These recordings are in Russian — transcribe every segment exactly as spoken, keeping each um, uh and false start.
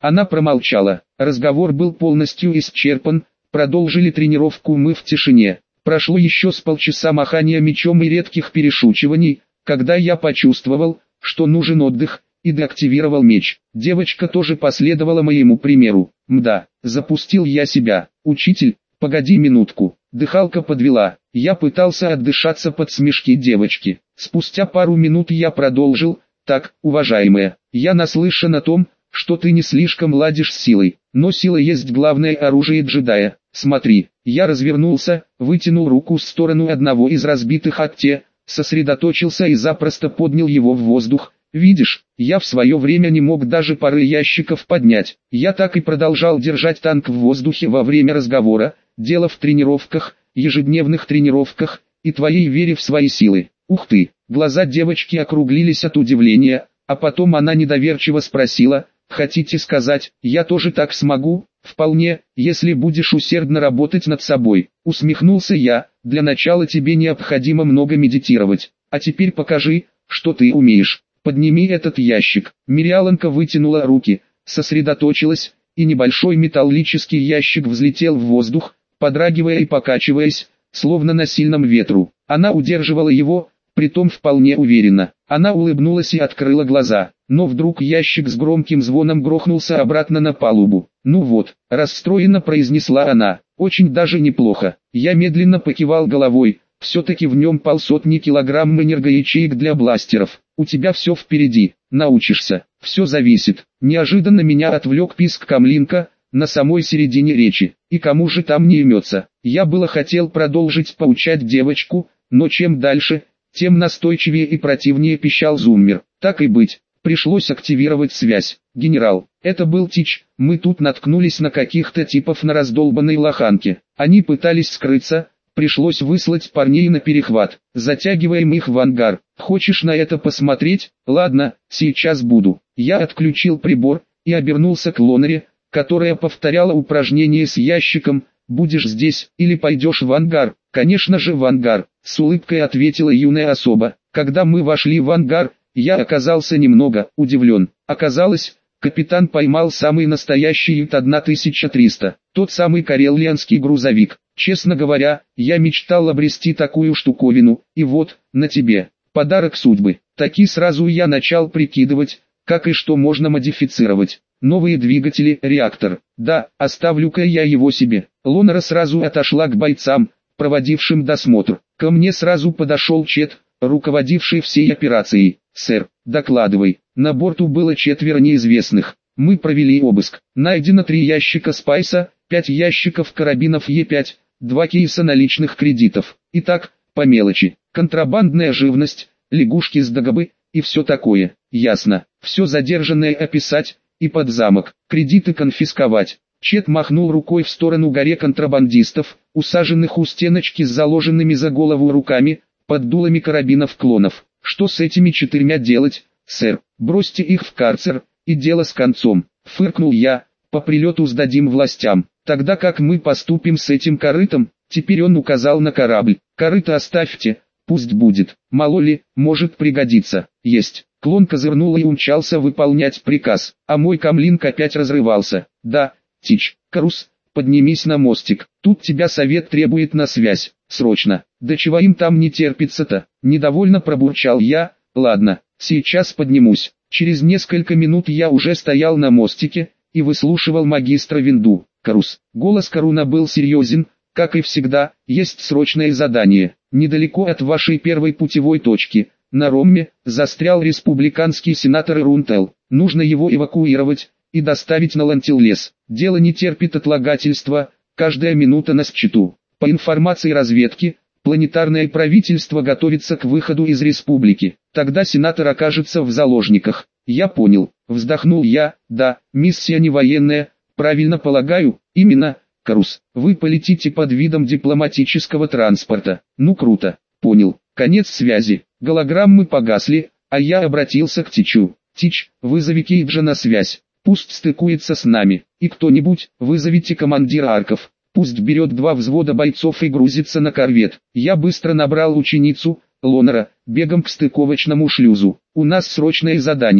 Она промолчала. Разговор был полностью исчерпан, продолжили тренировку мы в тишине. Прошло еще с полчаса махания мечом и редких перешучиваний, когда я почувствовал, что нужен отдых, и деактивировал меч. Девочка тоже последовала моему примеру. Мда, запустил я себя. Учитель, погоди минутку. Дыхалка подвела. Я пытался отдышаться под смешки девочки. Спустя пару минут я продолжил. Так, уважаемая, я наслышан о том, что ты не слишком ладишь с силой, но сила есть главное оружие джедая. Смотри, я развернулся, вытянул руку в сторону одного из разбитых акте, сосредоточился и запросто поднял его в воздух. Видишь, я в свое время не мог даже пары ящиков поднять. Я так и продолжал держать танк в воздухе во время разговора. Дело в тренировках, ежедневных тренировках и твоей вере в свои силы. Ух ты! Глаза девочки округлились от удивления, а потом она недоверчиво спросила: «Хотите сказать, я тоже так смогу?» «Вполне, если будешь усердно работать над собой», — усмехнулся я. «Для начала тебе необходимо много медитировать. А теперь покажи, что ты умеешь. Подними этот ящик». Мириаланка вытянула руки, сосредоточилась, и небольшой металлический ящик взлетел в воздух, подрагивая и покачиваясь, словно на сильном ветру. Она удерживала его, притом вполне уверенно. Она улыбнулась и открыла глаза, но вдруг ящик с громким звоном грохнулся обратно на палубу. «Ну вот», — расстроенно произнесла она, — «очень даже неплохо». Я медленно покивал головой, все-таки в нем полсотни килограмм энергоячеек для бластеров. «У тебя все впереди, научишься, все зависит». Неожиданно меня отвлек писк Камлинка на самой середине речи. И кому же там не имется? Я было хотел продолжить поучать девочку, но чем дальше, тем настойчивее и противнее пищал зуммер. Так и быть, пришлось активировать связь. «Генерал, это был Тич, мы тут наткнулись на каких-то типов на раздолбанной лоханке. Они пытались скрыться, пришлось выслать парней на перехват. Затягиваем их в ангар. Хочешь на это посмотреть? Ладно, сейчас буду». Я отключил прибор и обернулся к Лонаре, которая повторяла упражнение с ящиком. «Будешь здесь или пойдешь в ангар?» «Конечно же в ангар», — с улыбкой ответила юная особа. Когда мы вошли в ангар, я оказался немного удивлен. Оказалось, капитан поймал самый настоящий Ют тысяча триста, тот самый карелианский грузовик. Честно говоря, я мечтал обрести такую штуковину, и вот, на тебе, подарок судьбы. Таки сразу я начал прикидывать, как и что можно модифицировать. Новые двигатели, реактор. Да, оставлю-ка я его себе. Лонара сразу отошла к бойцам, проводившим досмотр. Ко мне сразу подошел Чет, руководивший всей операцией. «Сэр, докладывай». На борту было четверо неизвестных. Мы провели обыск. Найдено три ящика спайса, пять ящиков карабинов Е пять, два кейса наличных кредитов. Итак, по мелочи. Контрабандная живность, лягушки с Дагобы и все такое. Ясно. Все задержанное описать и под замок. Кредиты конфисковать. Чет махнул рукой в сторону горе контрабандистов, усаженных у стеночки с заложенными за голову руками, под дулами карабинов клонов. «Что с этими четырьмя делать, сэр? Бросьте их в карцер, и дело с концом», — фыркнул я. «По прилету сдадим властям. Тогда как мы поступим с этим корытом?» Теперь он указал на корабль. «Корыто оставьте, пусть будет. Мало ли, может пригодиться». «Есть». Клон козырнул и умчался выполнять приказ, а мой камлинг опять разрывался. «Да, Тич, Карус, поднимись на мостик. Тут тебя совет требует на связь. Срочно». «Да чего им там не терпится-то?» Недовольно пробурчал я. «Ладно, сейчас поднимусь». Через несколько минут я уже стоял на мостике и выслушивал магистра Винду. «Карус». Голос Каруна был серьезен, как и всегда. «Есть срочное задание. Недалеко от вашей первой путевой точки, на Ромме, застрял республиканский сенатор Рунтел. Нужно его эвакуировать и доставить на Лантиллес. Дело не терпит отлагательства, каждая минута на счету. По информации разведки, планетарное правительство готовится к выходу из республики. Тогда сенатор окажется в заложниках». «Я понял», — вздохнул я. «Да, миссия не военная, правильно полагаю?» «Именно, Карус. Вы полетите под видом дипломатического транспорта». «Ну круто, понял». Конец связи. Голограммы погасли, а я обратился к Тичу. «Тич, вызови Кейджа на связь. Пусть стыкуется с нами. И кто-нибудь, вызовите командира арков. Пусть берет два взвода бойцов и грузится на корвет». Я быстро набрал ученицу, Лонара, бегом к стыковочному шлюзу. «У нас срочное задание.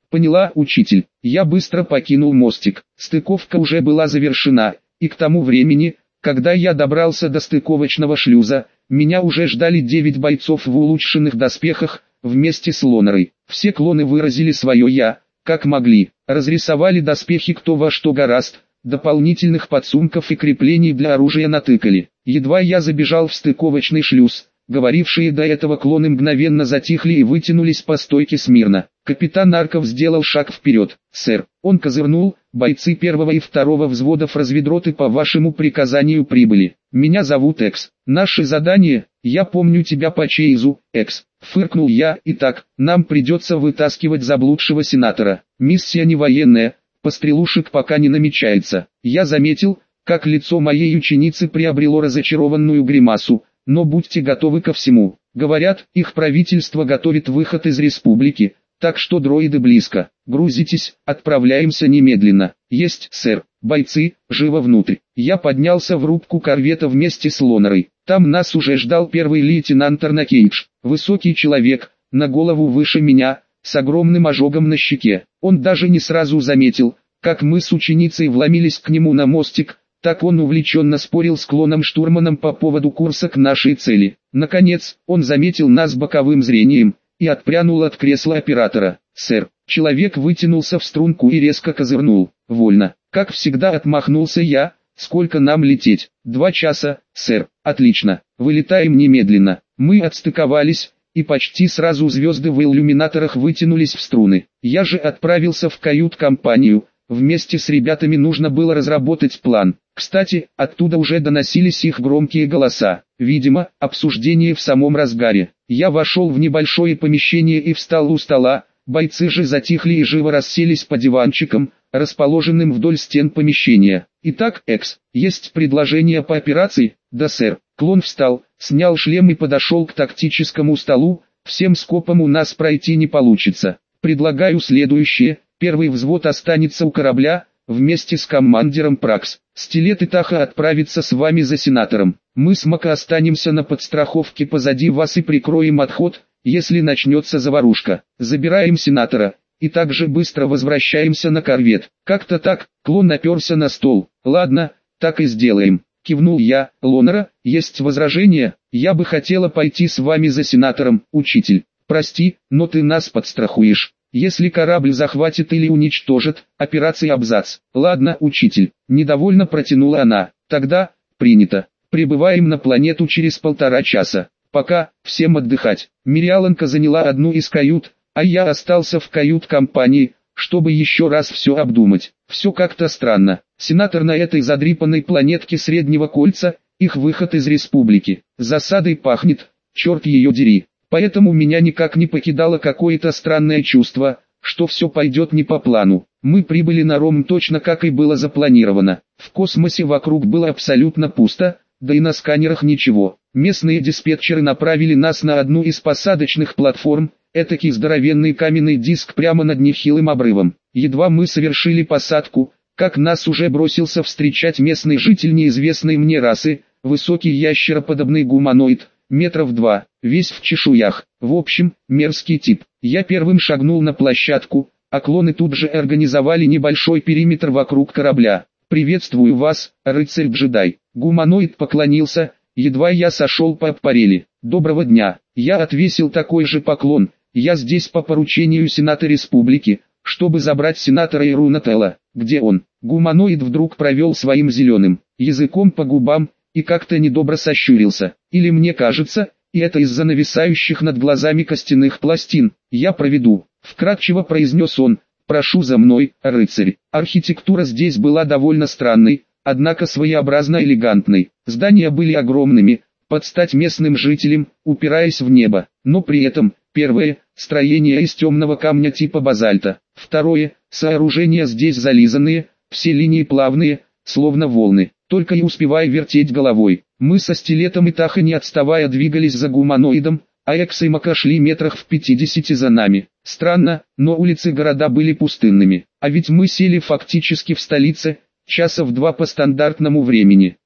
Поняла, учитель. Я быстро покинул мостик. Стыковка уже была завершена, и к тому времени, когда я добрался до стыковочного шлюза, меня уже ждали девять бойцов в улучшенных доспехах, вместе с Лонерой. Все клоны выразили свое «я», как могли, разрисовали доспехи кто во что горазд, дополнительных подсумков и креплений для оружия натыкали. Едва я забежал в стыковочный шлюз, говорившие до этого клоны мгновенно затихли и вытянулись по стойке смирно. Капитан Арков сделал шаг вперед. «Сэр», он козырнул, «бойцы первого и второго взводов разведроты по вашему приказанию прибыли. Меня зовут Экс. Наше задание, я помню тебя по Чейзу, Экс». Фыркнул я. «Итак, нам придется вытаскивать заблудшего сенатора. Миссия не военная, пострелушек пока не намечается». Я заметил, как лицо моей ученицы приобрело разочарованную гримасу, но будьте готовы ко всему. Говорят, их правительство готовит выход из республики, так что дроиды близко. Грузитесь, отправляемся немедленно. Есть, сэр. Бойцы, живо внутрь. Я поднялся в рубку корвета вместе с Лонерой. Там нас уже ждал первый лейтенант Арнакейдж. Высокий человек, на голову выше меня, с огромным ожогом на щеке. Он даже не сразу заметил, как мы с ученицей вломились к нему на мостик. Так он увлеченно спорил с клоном-штурманом по поводу курса к нашей цели. Наконец, он заметил нас боковым зрением и отпрянул от кресла оператора. «Сэр». Человек вытянулся в струнку и резко козырнул. «Вольно». Как всегда отмахнулся я. «Сколько нам лететь?» «Два часа, сэр». «Отлично. Вылетаем немедленно». Мы отстыковались, и почти сразу звезды в иллюминаторах вытянулись в струны. Я же отправился в кают-компанию. Вместе с ребятами нужно было разработать план. Кстати, оттуда уже доносились их громкие голоса. Видимо, обсуждение в самом разгаре. Я вошел в небольшое помещение и встал у стола. Бойцы же затихли и живо расселись по диванчикам, расположенным вдоль стен помещения. «Итак, Экс, есть предложение по операции?» «Да, сэр». Клон встал, снял шлем и подошел к тактическому столу. «Всем скопом у нас пройти не получится. Предлагаю следующее. Первый взвод останется у корабля, вместе с командиром Пракс. Стилет и Таха отправится с вами за сенатором. Мы с Мака останемся на подстраховке позади вас и прикроем отход, если начнется заварушка. Забираем сенатора, и также быстро возвращаемся на корвет». Как-то так, клон наперся на стол. «Ладно, так и сделаем». Кивнул я. «Лонера, есть возражения? Я бы хотела пойти с вами за сенатором, учитель. Прости, но ты нас подстрахуешь. Если корабль захватит или уничтожит, операция абзац». «Ладно, учитель», недовольно протянула она. «Тогда, принято. Прибываем на планету через полтора часа. Пока, всем отдыхать». Мириаланка заняла одну из кают, а я остался в кают-компании, чтобы еще раз все обдумать. Все как-то странно. Сенатор на этой задрипанной планетке Среднего Кольца, их выход из республики. Засадой пахнет, черт ее дери. Поэтому меня никак не покидало какое-то странное чувство, что все пойдет не по плану. Мы прибыли на Ром точно как и было запланировано. В космосе вокруг было абсолютно пусто, да и на сканерах ничего. Местные диспетчеры направили нас на одну из посадочных платформ, этакий здоровенный каменный диск прямо над нехилым обрывом. Едва мы совершили посадку, как нас уже бросился встречать местный житель неизвестной мне расы, высокий ящероподобный гуманоид, метров два, весь в чешуях. В общем, мерзкий тип. Я первым шагнул на площадку, а клоны тут же организовали небольшой периметр вокруг корабля. «Приветствую вас, рыцарь-джедай». Гуманоид поклонился, едва я сошел по аппарели. «Доброго дня». Я отвесил такой же поклон. «Я здесь по поручению Сената Республики, чтобы забрать сенатора Ирунателла». «Где он?» Гуманоид вдруг провел своим зеленым языком по губам и как-то недобро сощурился. «Или мне кажется, и это из-за нависающих над глазами костяных пластин. Я проведу», — вкратчиво произнес он. «Прошу за мной, рыцарь». Архитектура здесь была довольно странной, однако своеобразно элегантной. Здания были огромными, под стать местным жителям, упираясь в небо. Но при этом, первое, строение из темного камня типа базальта. Второе, сооружения здесь зализанные, все линии плавные, словно волны. Только и успевая вертеть головой. Мы со Стилетом и Таха не отставая двигались за гуманоидом, а Экс и Мака шли метрах в пятидесяти за нами. Странно, но улицы города были пустынными. А ведь мы сели фактически в столице, часа в два по стандартному времени.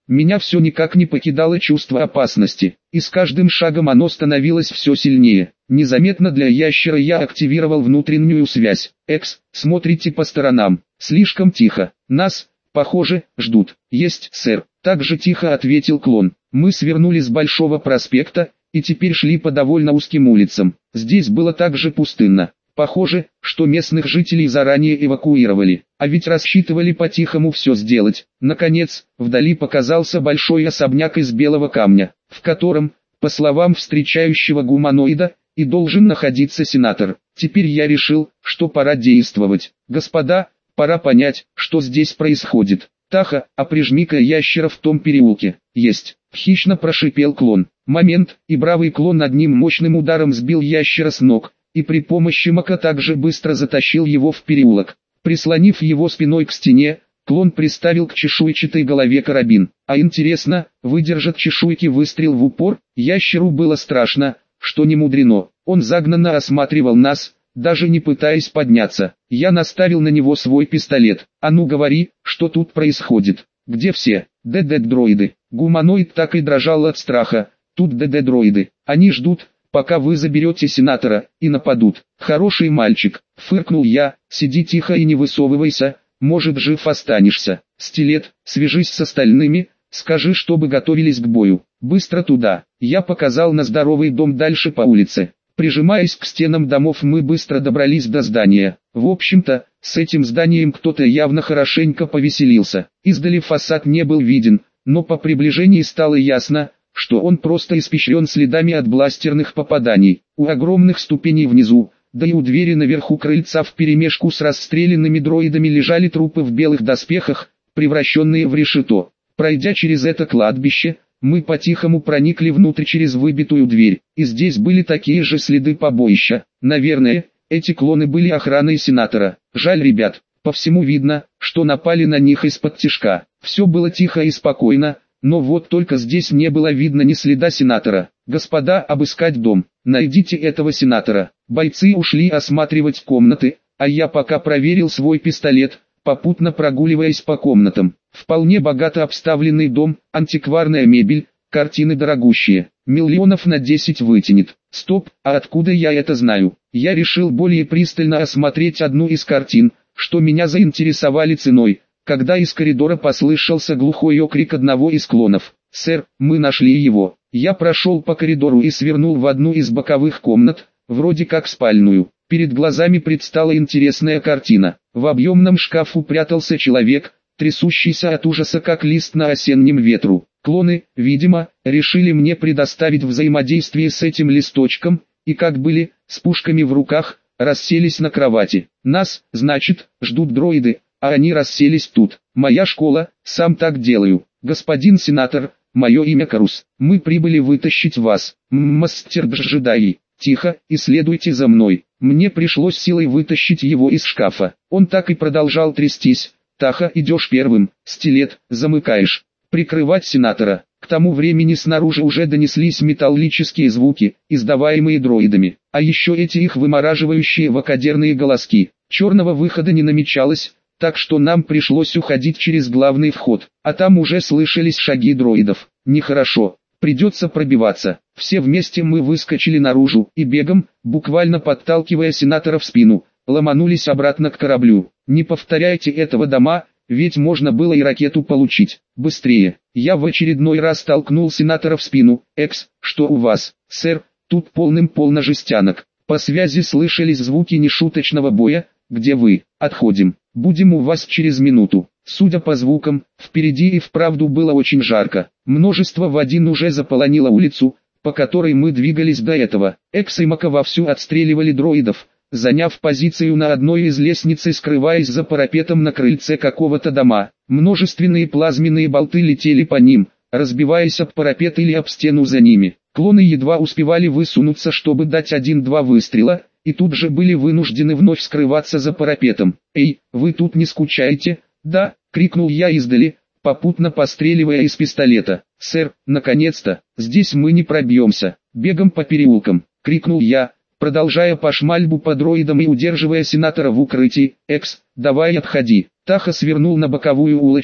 Меня все никак не покидало чувство опасности, и с каждым шагом оно становилось все сильнее. Незаметно для ящера я активировал внутреннюю связь. «Экс, смотрите по сторонам. Слишком тихо. Нас, похоже, ждут». «Есть, сэр», — так же тихо ответил клон. Мы свернули с Большого проспекта, и теперь шли по довольно узким улицам. Здесь было также пустынно. Похоже, что местных жителей заранее эвакуировали, а ведь рассчитывали по-тихому все сделать. Наконец, вдали показался большой особняк из белого камня, в котором, по словам встречающего гуманоида, и должен находиться сенатор. Теперь я решил, что пора действовать. Господа, пора понять, что здесь происходит. Таха, а прижми-ка ящера в том переулке. Есть. Хищно прошипел клон. Момент, и бравый клон одним мощным ударом сбил ящера с ног, и при помощи мака также быстро затащил его в переулок. Прислонив его спиной к стене, клон приставил к чешуйчатой голове карабин. А интересно, выдержат чешуйки выстрел в упор? Ящеру было страшно, что не мудрено. Он загнанно осматривал нас, даже не пытаясь подняться. Я наставил на него свой пистолет. «А ну говори, что тут происходит? Где все? ДД-дроиды?» Гуманоид так и дрожал от страха. «Тут ДД-дроиды. Они ждут, пока вы заберете сенатора, и нападут». «Хороший мальчик», — фыркнул я, — «сиди тихо и не высовывайся, может жив останешься. Стилет, свяжись с остальными, скажи, чтобы готовились к бою. Быстро туда». Я показал на здоровый дом дальше по улице. Прижимаясь к стенам домов, мы быстро добрались до здания. В общем-то, с этим зданием кто-то явно хорошенько повеселился. Издали фасад не был виден, но по приближении стало ясно, что он просто испещрен следами от бластерных попаданий. У огромных ступеней внизу, да и у двери наверху крыльца вперемешку с расстрелянными дроидами лежали трупы в белых доспехах, превращенные в решето. Пройдя через это кладбище, мы по-тихому проникли внутрь через выбитую дверь, и здесь были такие же следы побоища. Наверное, эти клоны были охраной сенатора. Жаль ребят, по всему видно, что напали на них из-под тишка. Все было тихо и спокойно, но вот только здесь не было видно ни следа сенатора. «Господа, обыскать дом, найдите этого сенатора». Бойцы ушли осматривать комнаты, а я пока проверил свой пистолет, попутно прогуливаясь по комнатам. Вполне богато обставленный дом, антикварная мебель, картины дорогущие, миллионов на десять вытянет. Стоп, а откуда я это знаю? Я решил более пристально осмотреть одну из картин, что меня заинтересовали ценой, когда из коридора послышался глухой окрик одного из клонов. «Сэр, мы нашли его». Я прошел по коридору и свернул в одну из боковых комнат, вроде как спальную. Перед глазами предстала интересная картина. В объемном шкафу прятался человек, трясущийся от ужаса как лист на осеннем ветру. Клоны, видимо, решили мне предоставить взаимодействие с этим листочком, и как были, с пушками в руках, расселись на кровати. Нас, значит, ждут дроиды, а они расселись тут. Моя школа, сам так делаю. Господин сенатор, мое имя Карус. Мы прибыли вытащить вас, мастер джедаи. Тихо, и следуйте за мной. Мне пришлось силой вытащить его из шкафа. Он так и продолжал трястись. Таха, идешь первым, Стилет, замыкаешь. Прикрывать сенатора. К тому времени снаружи уже донеслись металлические звуки, издаваемые дроидами. А еще эти их вымораживающие вокадерные голоски. Черного выхода не намечалось, так что нам пришлось уходить через главный вход. А там уже слышались шаги дроидов. Нехорошо. Придется пробиваться. Все вместе мы выскочили наружу и бегом, буквально подталкивая сенатора в спину, ломанулись обратно к кораблю. Не повторяйте этого, дома, ведь можно было и ракету получить. Быстрее. Я в очередной раз толкнул сенатора в спину. «Экс, что у вас, сэр?» Тут полным-полно жестянок. По связи слышались звуки нешуточного боя. «Где вы?» «Отходим. Будем у вас через минуту». Судя по звукам, впереди и вправду было очень жарко. Множество водин уже заполонило улицу, по которой мы двигались до этого. Экс и Мака вовсю отстреливали дроидов, заняв позицию на одной из лестниц и скрываясь за парапетом на крыльце какого-то дома. Множественные плазменные болты летели по ним, разбиваясь об парапет или об стену за ними. Клоны едва успевали высунуться, чтобы дать один-два выстрела, и тут же были вынуждены вновь скрываться за парапетом. «Эй, вы тут не скучаете?» «Да», — крикнул я издали, попутно постреливая из пистолета. «Сэр, наконец-то, здесь мы не пробьемся. Бегом по переулкам», — крикнул я, продолжая пошмальбу по дроидам и удерживая сенатора в укрытии. «Экс, давай отходи». Таха свернул на боковую улочку,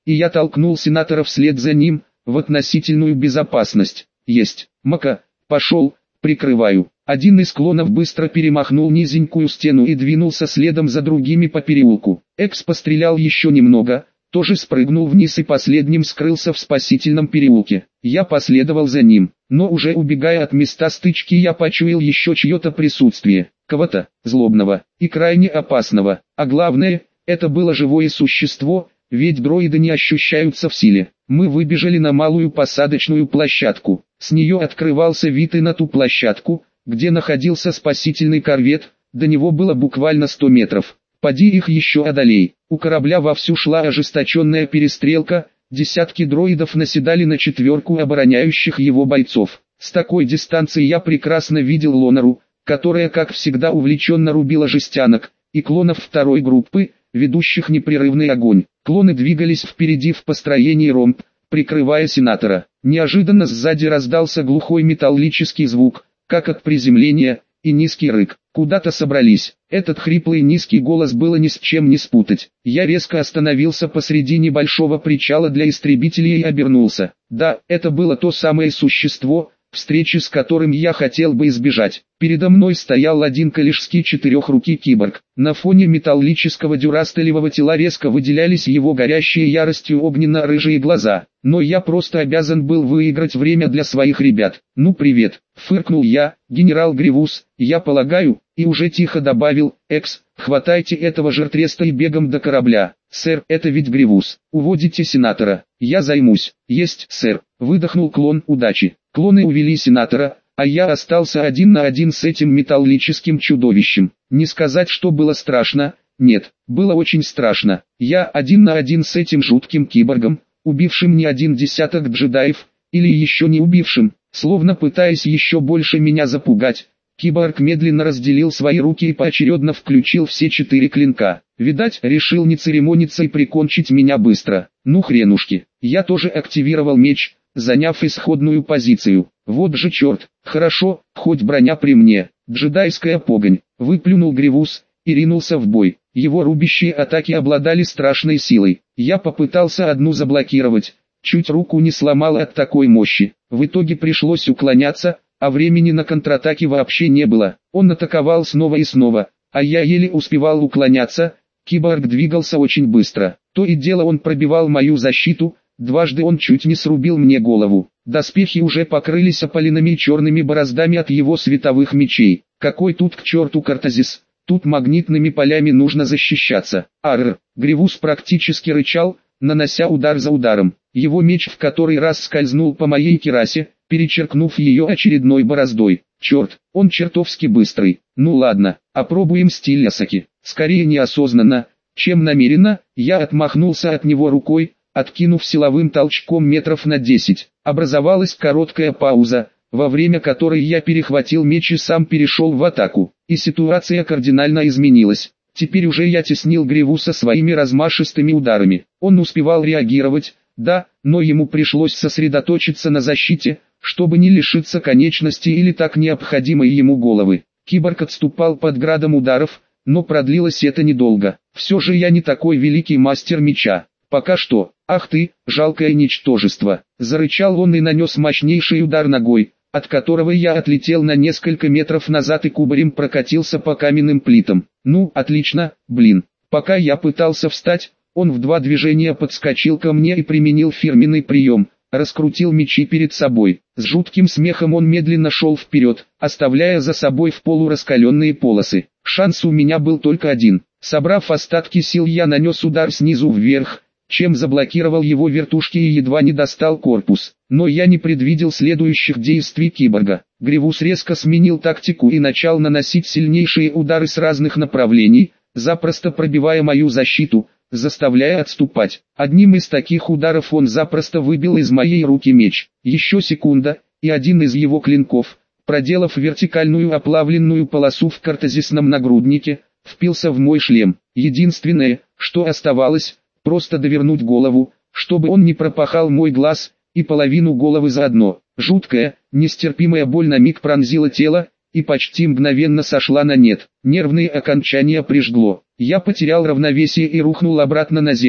и я толкнул сенатора вслед за ним, в относительную безопасность. Есть, Мака, пошел, прикрываю. Один из клонов быстро перемахнул низенькую стену и двинулся следом за другими по переулку. Экс пострелял еще немного, тоже спрыгнул вниз и последним скрылся в спасительном переулке. Я последовал за ним, но уже убегая от места стычки я почуял еще чье-то присутствие, кого-то, злобного и крайне опасного. А главное, это было живое существо, ведь дроиды не ощущаются в силе. Мы выбежали на малую посадочную площадку. С нее открывался вид и на ту площадку, где находился спасительный корвет, до него было буквально сто метров. Поди их еще одолей. У корабля вовсю шла ожесточенная перестрелка, десятки дроидов наседали на четверку обороняющих его бойцов. С такой дистанции я прекрасно видел Лонару, которая как всегда увлеченно рубила жестянок, и клонов второй группы, ведущих непрерывный огонь. Клоны двигались впереди в построении ромб, прикрывая сенатора. Неожиданно сзади раздался глухой металлический звук, как от приземления, и низкий рык. Куда-то собрались. Этот хриплый низкий голос было ни с чем не спутать. Я резко остановился посреди небольшого причала для истребителей и обернулся. Да, это было то самое существо, встречи с которым я хотел бы избежать. Передо мной стоял один коллежский четырехрукий киборг. На фоне металлического дюрастелевого тела резко выделялись его горящие яростью огненно-рыжие глаза. Но я просто обязан был выиграть время для своих ребят. «Ну привет», — фыркнул я, генерал Гривус, я полагаю, и уже тихо добавил: «Экс, хватайте этого жертреста и бегом до корабля». «Сэр, это ведь Гривус. Уводите сенатора». «Я займусь». «Есть, сэр», — выдохнул клон. «Удачи». Клоны увели сенатора, а я остался один на один с этим металлическим чудовищем. Не сказать, что было страшно, нет, было очень страшно. Я один на один с этим жутким киборгом, убившим не один десяток джедаев, или еще не убившим, словно пытаясь еще больше меня запугать. Киборг медленно разделил свои руки и поочередно включил все четыре клинка. Видать, решил не церемониться и прикончить меня быстро. Ну хренушки. Я тоже активировал меч, заняв исходную позицию. Вот же черт. Хорошо, хоть броня при мне. Джедайская погонь. Выплюнул Гривус и ринулся в бой. Его рубящие атаки обладали страшной силой. Я попытался одну заблокировать, чуть руку не сломал от такой мощи. В итоге пришлось уклоняться, а времени на контратаки вообще не было. Он атаковал снова и снова, а я еле успевал уклоняться. Киборг двигался очень быстро. То и дело он пробивал мою защиту, дважды он чуть не срубил мне голову. Доспехи уже покрылись опаленными черными бороздами от его световых мечей. Какой тут к черту картазис? Тут магнитными полями нужно защищаться. Арр! Гривус практически рычал, нанося удар за ударом. Его меч в который раз скользнул по моей кирасе, перечеркнув ее очередной бороздой. Черт, он чертовски быстрый. Ну ладно, опробуем стиль Асаки. Скорее неосознанно, чем намеренно, я отмахнулся от него рукой, откинув силовым толчком метров на десять. Образовалась короткая пауза, во время которой я перехватил меч и сам перешел в атаку. И ситуация кардинально изменилась. Теперь уже я теснил Гривуса своими размашистыми ударами. Он успевал реагировать, да, но ему пришлось сосредоточиться на защите, чтобы не лишиться конечности или так необходимой ему головы. Киборг отступал под градом ударов, но продлилось это недолго. Все же я не такой великий мастер меча. Пока что. Ах ты, жалкое ничтожество. Зарычал он и нанес мощнейший удар ногой, от которого я отлетел на несколько метров назад и кубарем прокатился по каменным плитам. Ну, отлично, блин. Пока я пытался встать, он в два движения подскочил ко мне и применил фирменный прием, раскрутил мечи перед собой. С жутким смехом он медленно шел вперед, оставляя за собой в полу раскаленные полосы. Шанс у меня был только один. Собрав остатки сил, я нанес удар снизу вверх, чем заблокировал его вертушки и едва не достал корпус. Но я не предвидел следующих действий киборга. Гривус резко сменил тактику и начал наносить сильнейшие удары с разных направлений, запросто пробивая мою защиту, заставляя отступать. Одним из таких ударов он запросто выбил из моей руки меч. Еще секунда, и один из его клинков, проделав вертикальную оплавленную полосу в картазисном нагруднике, впился в мой шлем. Единственное, что оставалось, просто довернуть голову, чтобы он не пропахал мой глаз, и половину головы заодно. Жуткая, нестерпимая боль на миг пронзила тело, и почти мгновенно сошла на нет. Нервные окончания прижгло. Я потерял равновесие и рухнул обратно на землю.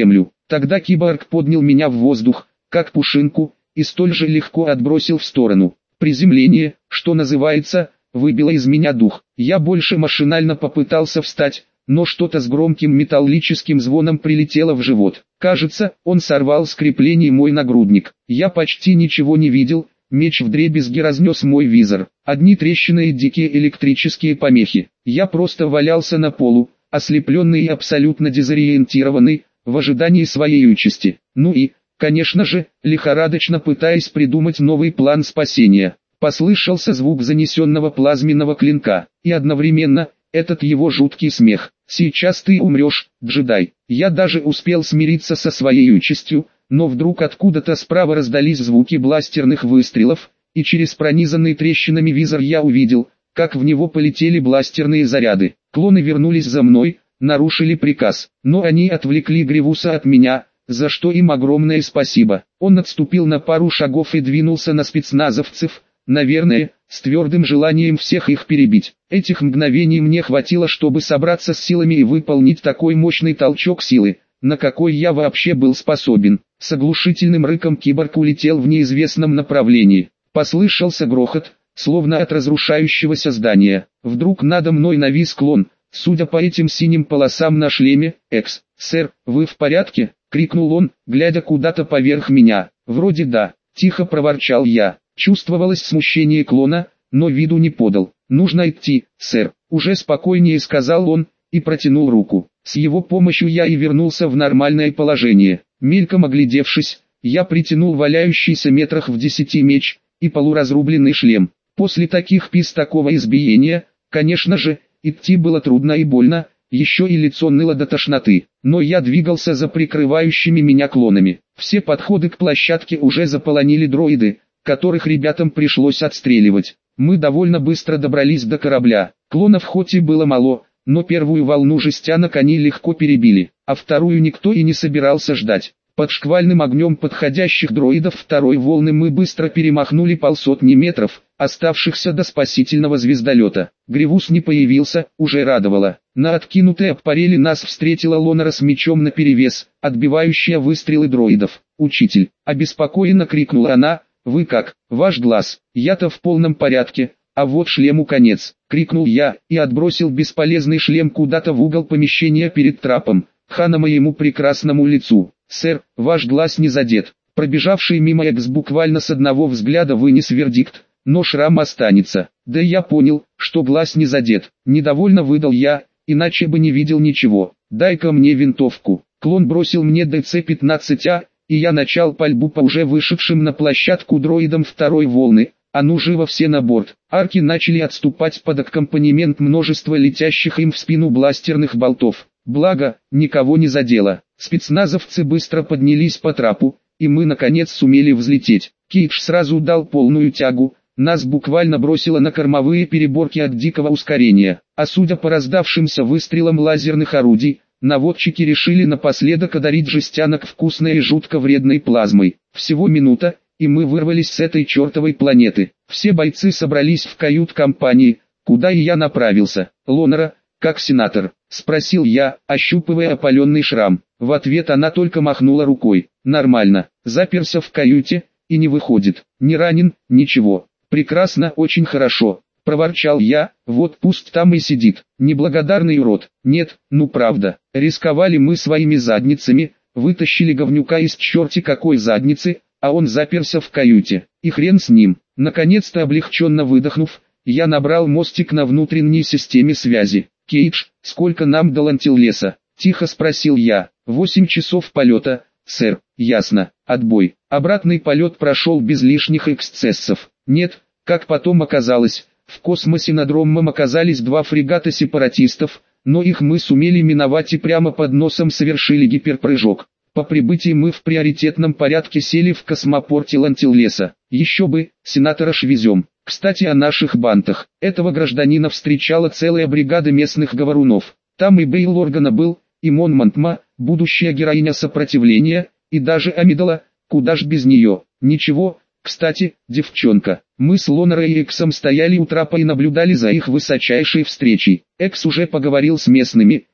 Тогда киборг поднял меня в воздух, как пушинку, и столь же легко отбросил в сторону. Приземление, что называется, выбило из меня дух. Я больше машинально попытался встать, но что-то с громким металлическим звоном прилетело в живот. Кажется, он сорвал с креплений мой нагрудник. Я почти ничего не видел, меч вдребезги разнес мой визор. Одни трещины и дикие электрические помехи. Я просто валялся на полу, ослепленный и абсолютно дезориентированный, в ожидании своей участи. Ну и, конечно же, лихорадочно пытаясь придумать новый план спасения. Послышался звук занесенного плазменного клинка, и одновременно, этот его жуткий смех. «Сейчас ты умрешь, джедай». Я даже успел смириться со своей участью, но вдруг откуда-то справа раздались звуки бластерных выстрелов, и через пронизанный трещинами визор я увидел, как в него полетели бластерные заряды. Клоны вернулись за мной, нарушили приказ, но они отвлекли Гривуса от меня, за что им огромное спасибо. Он отступил на пару шагов и двинулся на спецназовцев, наверное, с твердым желанием всех их перебить. Этих мгновений мне хватило, чтобы собраться с силами и выполнить такой мощный толчок силы, на какой я вообще был способен. С оглушительным рыком киборг улетел в неизвестном направлении. Послышался грохот, словно от разрушающегося здания. Вдруг надо мной навис клон. Судя по этим синим полосам на шлеме, «Экс, сэр, вы в порядке?» — крикнул он, глядя куда-то поверх меня. «Вроде да», — тихо проворчал я. Чувствовалось смущение клона, но виду не подал. «Нужно идти, сэр», — уже спокойнее сказал он, и протянул руку. С его помощью я и вернулся в нормальное положение. Мельком оглядевшись, я притянул валяющийся метрах в десяти меч и полуразрубленный шлем. После таких пис такого избиения, конечно же, идти было трудно и больно, еще и лицо ныло до тошноты. Но я двигался за прикрывающими меня клонами. Все подходы к площадке уже заполонили дроиды, которых ребятам пришлось отстреливать. Мы довольно быстро добрались до корабля. Клонов хоть и было мало, но первую волну жестянок они легко перебили, а вторую никто и не собирался ждать. Под шквальным огнем подходящих дроидов второй волны мы быстро перемахнули полсотни метров, оставшихся до спасительного звездолета. Гривус не появился, уже радовало. На откинутой аппарели нас встретила Лонара с мечом наперевес, отбивающая выстрелы дроидов. «Учитель!» — обеспокоенно крикнула она. «Вы как? Ваш глаз? Я-то в полном порядке, а вот шлему конец!» — крикнул я, и отбросил бесполезный шлем куда-то в угол помещения перед трапом, хана моему прекрасному лицу. «Сэр, ваш глаз не задет». Пробежавший мимо Экс буквально с одного взгляда вынес вердикт, но шрам останется. Да я понял, что глаз не задет. Недовольно выдал я, иначе бы не видел ничего. «Дай-ка мне винтовку». Клон бросил мне Д Ц пятнадцать А, и я начал пальбу по уже вышедшим на площадку дроидам второй волны. «А ну живо все на борт». Арки начали отступать под аккомпанемент множества летящих им в спину бластерных болтов. Благо, никого не задело. Спецназовцы быстро поднялись по трапу, и мы наконец сумели взлететь. Кейдж сразу дал полную тягу, нас буквально бросило на кормовые переборки от дикого ускорения. А судя по раздавшимся выстрелам лазерных орудий, наводчики решили напоследок одарить жестянок вкусной и жутко вредной плазмой. Всего минута, и мы вырвались с этой чертовой планеты. Все бойцы собрались в кают-компании, куда и я направился. «Лонара, как сенатор?» — спросил я, ощупывая опаленный шрам. В ответ она только махнула рукой. «Нормально, заперся в каюте, и не выходит. Не ранен, ничего. Прекрасно, очень хорошо», — проворчал я. «Вот пусть там и сидит. Неблагодарный урод». «Нет, ну правда, рисковали мы своими задницами, вытащили говнюка из черти какой задницы, а он заперся в каюте. И хрен с ним». Наконец-то облегченно выдохнув, я набрал мостик на внутренней системе связи. «Кейдж, сколько нам до Лантиллеса?» — тихо спросил я. «Восемь часов полета, сэр». «Ясно. Отбой». Обратный полет прошел без лишних эксцессов. Нет, как потом оказалось, в космосе над Роммом оказались два фрегата сепаратистов, но их мы сумели миновать и прямо под носом совершили гиперпрыжок. По прибытии мы в приоритетном порядке сели в космопорте Лантиллеса. Еще бы, сенатора ж везем. Кстати, о наших бантах. Этого гражданина встречала целая бригада местных говорунов. Там и Бейл Органа был, и Мон Монтма, будущая героиня сопротивления, и даже Амидала, куда ж без нее. Ничего, кстати, девчонка. Мы с Лонарой и Эксом стояли у трапа и наблюдали за их высочайшей встречей. Экс уже поговорил с местными,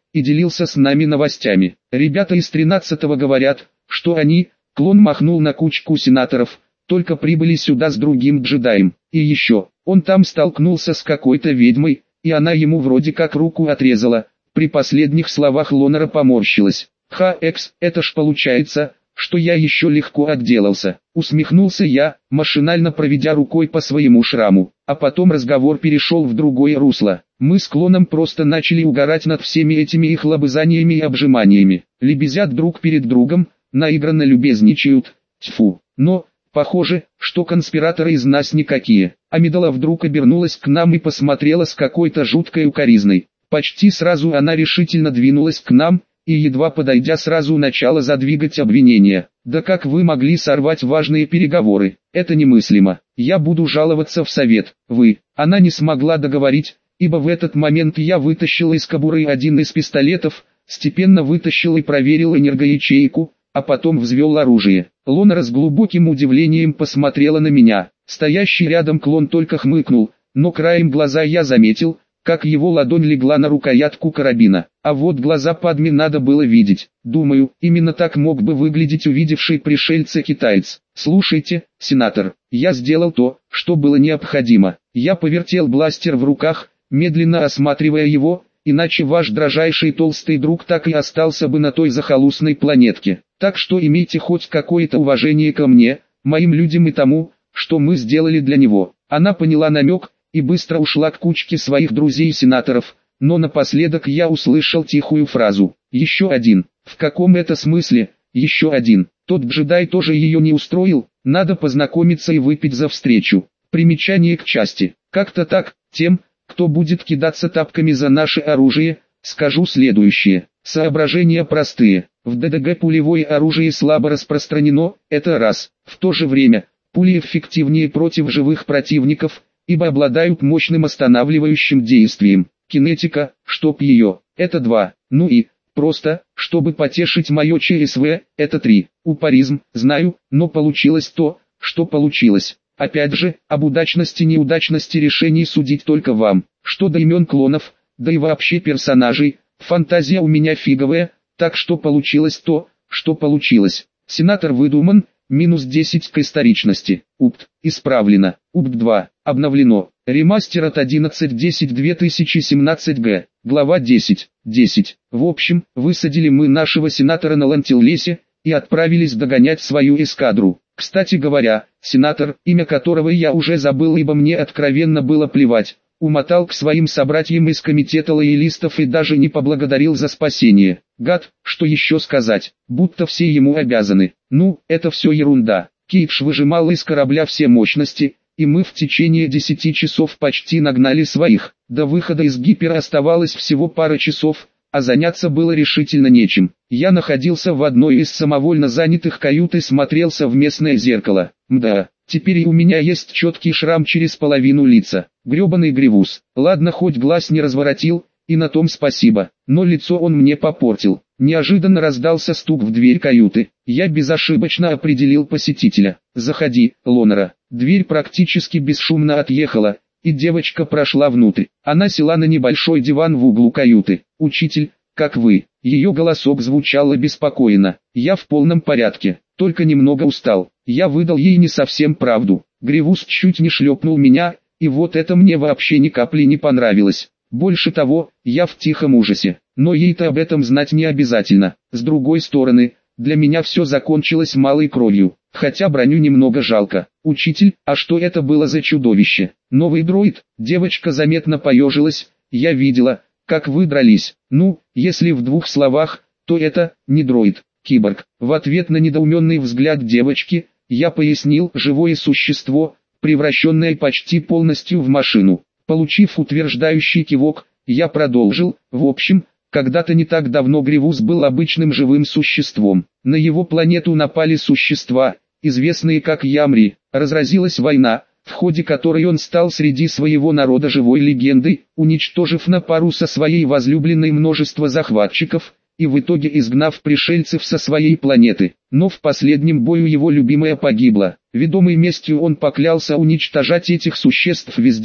и делился с нами новостями. Ребята из тринадцатого говорят, что они, клон махнул на кучку сенаторов, только прибыли сюда с другим джедаем. И еще, он там столкнулся с какой-то ведьмой, и она ему вроде как руку отрезала. При последних словах Лонера поморщилась. Ха, экс, это ж получается, что я еще легко отделался. Усмехнулся я, машинально проведя рукой по своему шраму. А потом разговор перешел в другое русло. Мы с клоном просто начали угорать над всеми этими их лобызаниями и обжиманиями. Лебезят друг перед другом, наигранно любезничают. Тьфу. Но, похоже, что конспираторы из нас никакие. Амидала вдруг обернулась к нам и посмотрела с какой-то жуткой укоризной. Почти сразу она решительно двинулась к нам, и едва подойдя сразу начала задвигать обвинения. Да как вы могли сорвать важные переговоры? Это немыслимо. Я буду жаловаться в совет. Вы. Она не смогла договорить, ибо в этот момент я вытащил из кобуры один из пистолетов, степенно вытащил и проверил энергоячейку, а потом взвел оружие. Лонера с глубоким удивлением посмотрела на меня. Стоящий рядом клон только хмыкнул, но краем глаза я заметил, как его ладонь легла на рукоятку карабина. А вот глаза Падми надо было видеть. Думаю, именно так мог бы выглядеть увидевший пришельца китаец. Слушайте, сенатор, я сделал то, что было необходимо. Я повертел бластер в руках, медленно осматривая его, иначе ваш дрожайший толстый друг так и остался бы на той захолустной планетке. Так что имейте хоть какое-то уважение ко мне, моим людям и тому, что мы сделали для него. Она поняла намек и быстро ушла к кучке своих друзей-сенаторов, но напоследок я услышал тихую фразу. Еще один. В каком это смысле? Еще один. Тот джедай тоже ее не устроил, надо познакомиться и выпить за встречу. Примечание к части. Как-то так, тем, кто будет кидаться тапками за наше оружие, скажу следующее. Соображения простые. В ДДГ пулевое оружие слабо распространено, это раз. В то же время, пули эффективнее против живых противников, ибо обладают мощным останавливающим действием. Кинетика, чтоб ее, это два. Ну и, просто, чтобы потешить мое ЧСВ, это три. Упоризм, знаю, но получилось то, что получилось. Опять же, об удачности и неудачности решений судить только вам. Что до имен клонов, да и вообще персонажей, фантазия у меня фиговая, так что получилось то, что получилось. Сенатор выдуман, минус десять к историчности. УПТ, исправлено. УПТ два, обновлено. Ремастер от одиннадцать десять две тысячи семнадцать г. Глава десять, десять. В общем, высадили мы нашего сенатора на Лантиллесе и отправились догонять свою эскадру. Кстати говоря, сенатор, имя которого я уже забыл, ибо мне откровенно было плевать, умотал к своим собратьям из комитета лоялистов и даже не поблагодарил за спасение. Гад, что еще сказать, будто все ему обязаны. Ну, это все ерунда. Кейдж выжимал из корабля все мощности, и мы в течение десяти часов почти нагнали своих. До выхода из гипера оставалось всего пара часов, а заняться было решительно нечем. Я находился в одной из самовольно занятых кают и смотрелся в местное зеркало. Мда, теперь и у меня есть четкий шрам через половину лица. Гребаный Гривус. Ладно, хоть глаз не разворотил, и на том спасибо, но лицо он мне попортил. Неожиданно раздался стук в дверь каюты. Я безошибочно определил посетителя. «Заходи, Лонера». Дверь практически бесшумно отъехала, и девочка прошла внутрь. Она села на небольшой диван в углу каюты. «Учитель, как вы?» Ее голосок звучал обеспокоенно. «Я в полном порядке, только немного устал». Я выдал ей не совсем правду. Гривус чуть не шлепнул меня, и вот это мне вообще ни капли не понравилось. Больше того, я в тихом ужасе. Но ей-то об этом знать не обязательно. С другой стороны, для меня все закончилось малой кровью. Хотя броню немного жалко. «Учитель, а что это было за чудовище?» «Новый дроид?» Девочка заметно поежилась. «Я видела, как вы дрались. Ну, если в двух словах, то это не дроид, киборг». В ответ на недоуменный взгляд девочки, я пояснил: живое существо, превращенное почти полностью в машину. Получив утверждающий кивок, я продолжил: в общем, когда-то не так давно Гривус был обычным живым существом. На его планету напали существа, известные как Ямри. Разразилась война, в ходе которой он стал среди своего народа живой легендой, уничтожив на пару со своей возлюбленной множество захватчиков, и в итоге изгнав пришельцев со своей планеты. Но в последнем бою его любимая погибла. Ведомый местью он поклялся уничтожать этих существ везде,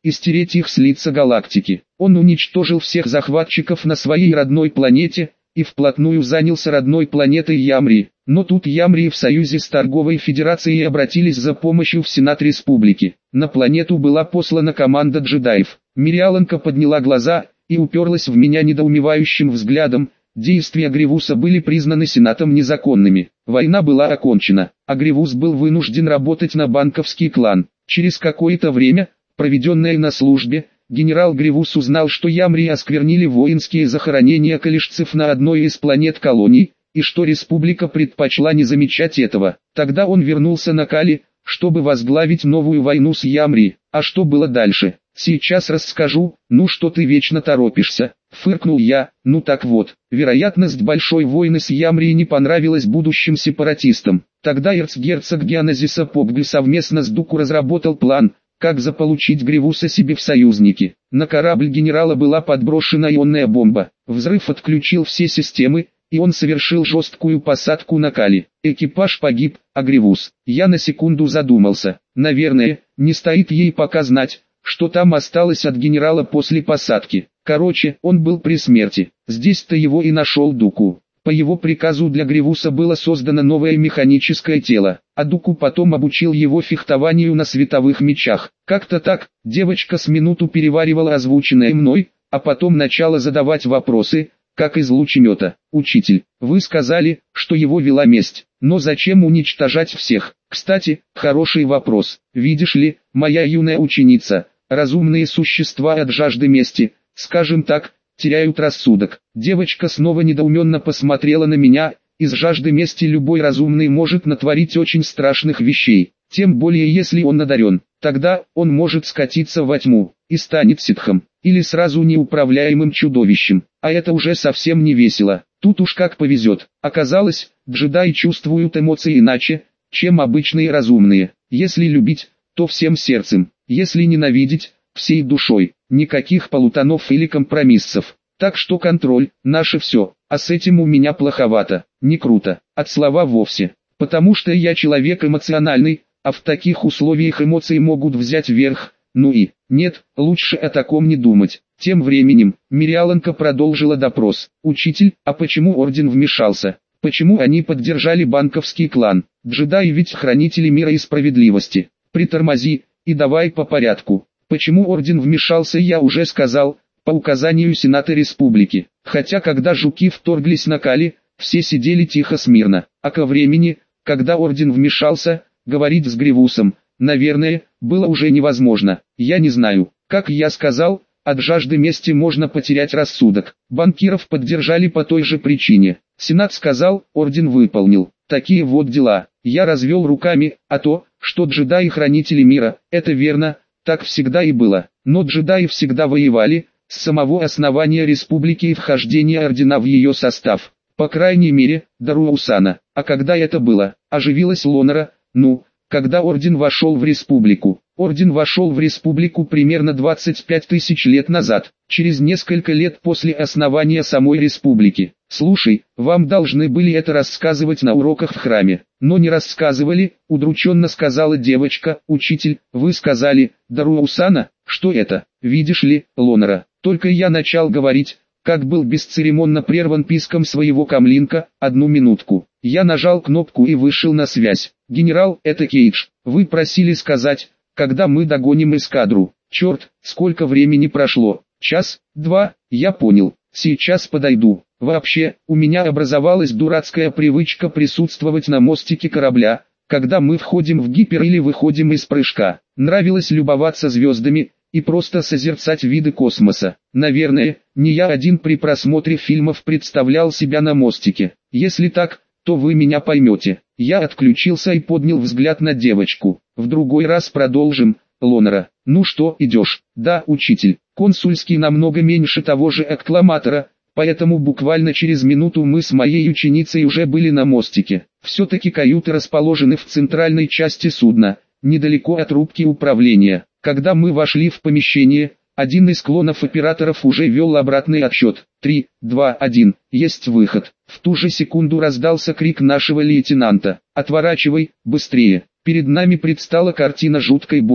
и стереть их с лица галактики. Он уничтожил всех захватчиков на своей родной планете, и вплотную занялся родной планетой Ямри. Но тут Ямри в союзе с Торговой Федерацией обратились за помощью в Сенат Республики. На планету была послана команда джедаев. Мириаланка подняла глаза и уперлась в меня недоумевающим взглядом. Действия Гривуса были признаны Сенатом незаконными. Война была окончена, а Гривус был вынужден работать на банковский клан. Через какое-то время, проведенное на службе, генерал Гривус узнал, что Ямри осквернили воинские захоронения калишцев на одной из планет колоний, и что республика предпочла не замечать этого. Тогда он вернулся на Кали, чтобы возглавить новую войну с Ямри. А что было дальше? Сейчас расскажу. Ну что ты вечно торопишься? Фыркнул я. Ну так вот, вероятность большой войны с Ямри не понравилась будущим сепаратистам. Тогда эрцгерцог Геонезиса Попгли совместно с Дуку разработал план, как заполучить Гривуса себе в союзники. На корабль генерала была подброшена ионная бомба. Взрыв отключил все системы, и он совершил жесткую посадку на Кали. Экипаж погиб, а Гривус... Я на секунду задумался. Наверное, не стоит ей пока знать, что там осталось от генерала после посадки. Короче, он был при смерти. Здесь-то его и нашел Дуку. По его приказу для Гривуса было создано новое механическое тело, а Дуку потом обучил его фехтованию на световых мечах. Как-то так, девочка с минуту переваривала озвученное мной, а потом начала задавать вопросы, как из лучемета. «Учитель, вы сказали, что его вела месть, но зачем уничтожать всех? Кстати, хороший вопрос. Видишь ли, моя юная ученица, разумные существа от жажды мести, скажем так, теряют рассудок». Девочка снова недоуменно посмотрела на меня. Из жажды мести любой разумный может натворить очень страшных вещей, тем более если он одарен. Тогда он может скатиться во тьму и станет ситхом, или сразу неуправляемым чудовищем, а это уже совсем не весело. Тут уж как повезет. Оказалось, джедаи чувствуют эмоции иначе, чем обычные разумные. Если любить, то всем сердцем, если ненавидеть, всей душой. Никаких полутонов или компромиссов. Так что контроль – наше все, а с этим у меня плоховато, не круто, от слова вовсе. Потому что я человек эмоциональный, а в таких условиях эмоции могут взять верх. Ну и, нет, лучше о таком не думать. Тем временем, Мириаланка продолжила допрос. «Учитель, а почему Орден вмешался? Почему они поддержали банковский клан? Джедаи ведь хранители мира и справедливости. Притормози, и давай по порядку. Почему Орден вмешался, я уже сказал, по указанию Сената Республики. Хотя когда жуки вторглись на Кали, все сидели тихо смирно. А ко времени, когда Орден вмешался, говорить с Гривусом, наверное, было уже невозможно. Я не знаю, как я сказал, от жажды мести можно потерять рассудок. Банкиров поддержали по той же причине. Сенат сказал, Орден выполнил. Такие вот дела. Я развел руками, а то, что джедаи хранители мира, это верно, так всегда и было. Но джедаи всегда воевали, с самого основания республики и вхождения ордена в ее состав. По крайней мере, до Руаусана. А когда это было? Оживилась Лонера. Ну, когда Орден вошел в республику. Орден вошел в республику примерно двадцать пять тысяч лет назад, через несколько лет после основания самой республики. Слушай, вам должны были это рассказывать на уроках в храме, но не рассказывали, удрученно сказала девочка. Учитель, вы сказали, до Руаусана, что это? Видишь ли, Лонера, только я начал говорить, как был бесцеремонно прерван писком своего камлинка. Одну минутку. Я нажал кнопку и вышел на связь. Генерал, это Кейдж, вы просили сказать, когда мы догоним эскадру. Черт, сколько времени прошло? Час, два, я понял, сейчас подойду. Вообще, у меня образовалась дурацкая привычка присутствовать на мостике корабля, когда мы входим в гипер или выходим из прыжка. Нравилось любоваться звездами и просто созерцать виды космоса. Наверное, не я один при просмотре фильмов представлял себя на мостике. Если так, то вы меня поймете. Я отключился и поднял взгляд на девочку. В другой раз продолжим, Лонера. Ну что, идешь? Да, учитель. Консульский намного меньше того же эккламатора, поэтому буквально через минуту мы с моей ученицей уже были на мостике. Все-таки каюты расположены в центральной части судна, недалеко от рубки управления. Когда мы вошли в помещение, один из клонов операторов уже вел обратный отсчет. три, два, один, есть выход. В ту же секунду раздался крик нашего лейтенанта. «Отворачивай, быстрее!» Перед нами предстала картина жуткой бойни.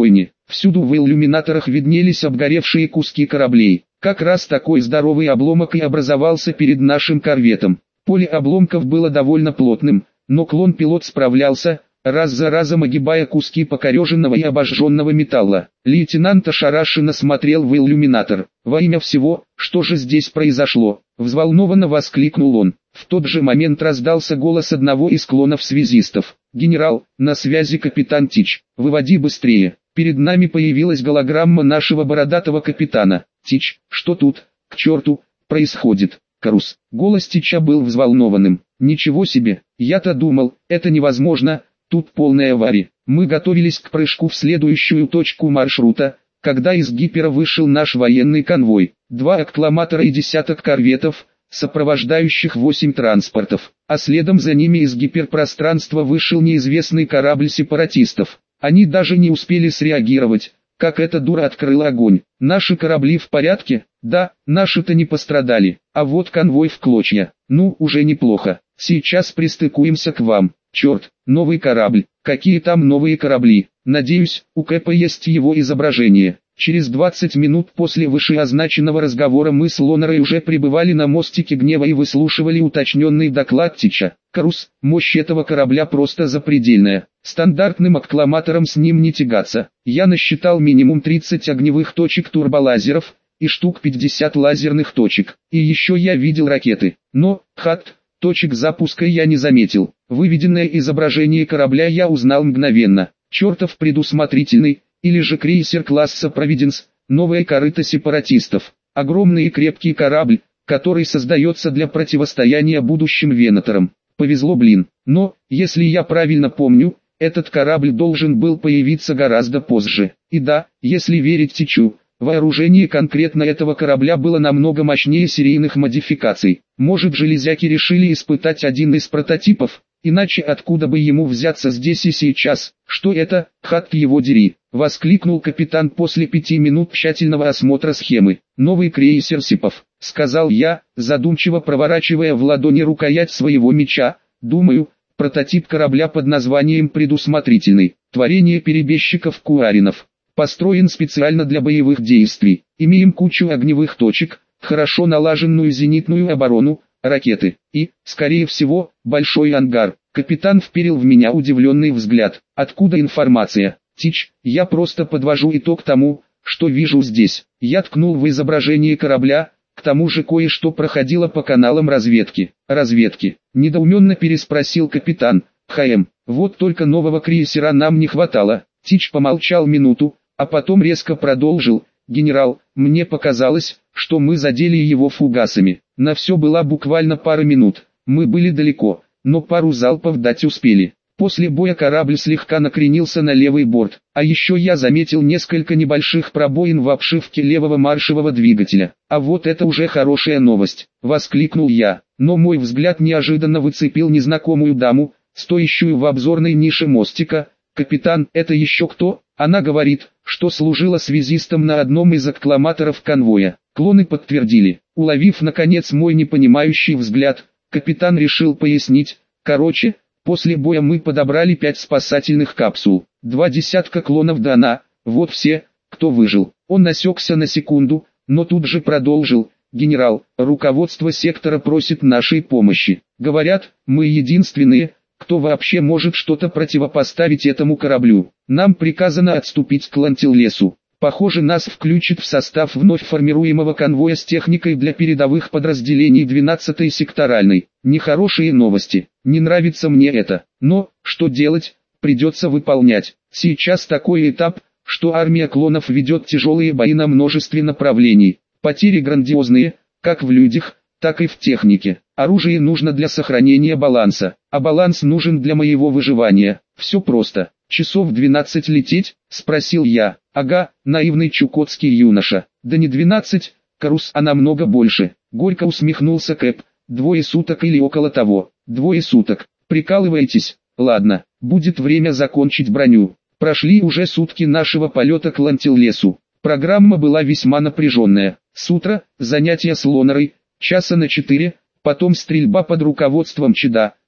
Всюду в иллюминаторах виднелись обгоревшие куски кораблей. Как раз такой здоровый обломок и образовался перед нашим корветом. Поле обломков было довольно плотным, но клон-пилот справлялся, раз за разом огибая куски покореженного и обожженного металла. Лейтенант ошарашенно смотрел в иллюминатор. «Во имя всего, что же здесь произошло?» — взволнованно воскликнул он. В тот же момент раздался голос одного из клонов-связистов. «Генерал, на связи капитан Тич. Выводи быстрее». Перед нами появилась голограмма нашего бородатого капитана. «Тич, что тут, к черту, происходит?» «Карус». Голос Тича был взволнованным. «Ничего себе, я-то думал, это невозможно, тут полная авария. Мы готовились к прыжку в следующую точку маршрута, когда из Гипера вышел наш военный конвой, два аккламатора и десяток корветов, сопровождающих восемь транспортов, а следом за ними из гиперпространства вышел неизвестный корабль сепаратистов. Они даже не успели среагировать, как эта дура открыла огонь. Наши корабли в порядке? Да, наши-то не пострадали, а вот конвой в клочья. Ну, уже неплохо. Сейчас пристыкуемся к вам. Черт, новый корабль. Какие там новые корабли? Надеюсь, у Кэпа есть его изображение. Через двадцать минут после вышеозначенного разговора мы с Лонерой уже пребывали на мостике гнева и выслушивали уточненный доклад Тича. «Карус, мощь этого корабля просто запредельная. Стандартным аккламатором с ним не тягаться. Я насчитал минимум тридцать огневых точек турболазеров и штук пятьдесят лазерных точек. И еще я видел ракеты. Но, хат, точек запуска я не заметил. Выведенное изображение корабля я узнал мгновенно. Чертов предусмотрительный, или же крейсер класса Провиденс, новая корыто сепаратистов. Огромный и крепкий корабль, который создается для противостояния будущим Венаторам. Повезло, блин. Но, если я правильно помню, этот корабль должен был появиться гораздо позже. И да, если верить Тичу, вооружение конкретно этого корабля было намного мощнее серийных модификаций. Может, железяки решили испытать один из прототипов? Иначе откуда бы ему взяться здесь и сейчас? Что это, хат его дери? Воскликнул капитан после пяти минут тщательного осмотра схемы. Новый крейсер Сипов, сказал я, задумчиво проворачивая в ладони рукоять своего меча. Думаю, прототип корабля под названием «Предусмотрительный». Творение перебежчиков Куаринов. Построен специально для боевых действий. Имеем кучу огневых точек, хорошо налаженную зенитную оборону, ракеты и, скорее всего, большой ангар. Капитан вперил в меня удивленный взгляд. Откуда информация? Тич, я просто подвожу итог тому, что вижу здесь. Я ткнул в изображение корабля, к тому же кое-что проходило по каналам разведки. Разведки? Недоуменно переспросил капитан. ХМ, вот только нового крейсера нам не хватало. Тич помолчал минуту, а потом резко продолжил. «Генерал, мне показалось, что мы задели его фугасами. На все была буквально пара минут. Мы были далеко, но пару залпов дать успели. После боя корабль слегка накренился на левый борт, а еще я заметил несколько небольших пробоин в обшивке левого маршевого двигателя. А вот это уже хорошая новость», — воскликнул я. Но мой взгляд неожиданно выцепил незнакомую даму, стоящую в обзорной нише мостика. «Капитан, это еще кто?» Она говорит, что служила связистом на одном из аккламаторов конвоя. Клоны подтвердили. Уловив наконец мой непонимающий взгляд, капитан решил пояснить. Короче, после боя мы подобрали пять спасательных капсул. Два десятка клонов да она, вот все, кто выжил. Он осекся на секунду, но тут же продолжил. «Генерал, руководство сектора просит нашей помощи. Говорят, мы единственные, кто вообще может что-то противопоставить этому кораблю. Нам приказано отступить к Лантиллесу. Похоже, нас включат в состав вновь формируемого конвоя с техникой для передовых подразделений двенадцатой секторальной. Нехорошие новости. Не нравится мне это. Но, что делать, придется выполнять. Сейчас такой этап, что армия клонов ведет тяжелые бои на множестве направлений. Потери грандиозные, как в людях, так и в технике. Оружие нужно для сохранения баланса, а баланс нужен для моего выживания. Все просто. «Часов двенадцать лететь?» — спросил я. «Ага, наивный чукотский юноша. Да не двенадцать, Карус, а намного больше». Горько усмехнулся Кэп. «Двое суток или около того. Двое суток. Прикалываетесь? Ладно, будет время закончить броню». Прошли уже сутки нашего полета к Лантиллесу. Программа была весьма напряженная. С утра занятия с Лонерой, часа на четыре, потом стрельба под руководством Чеда,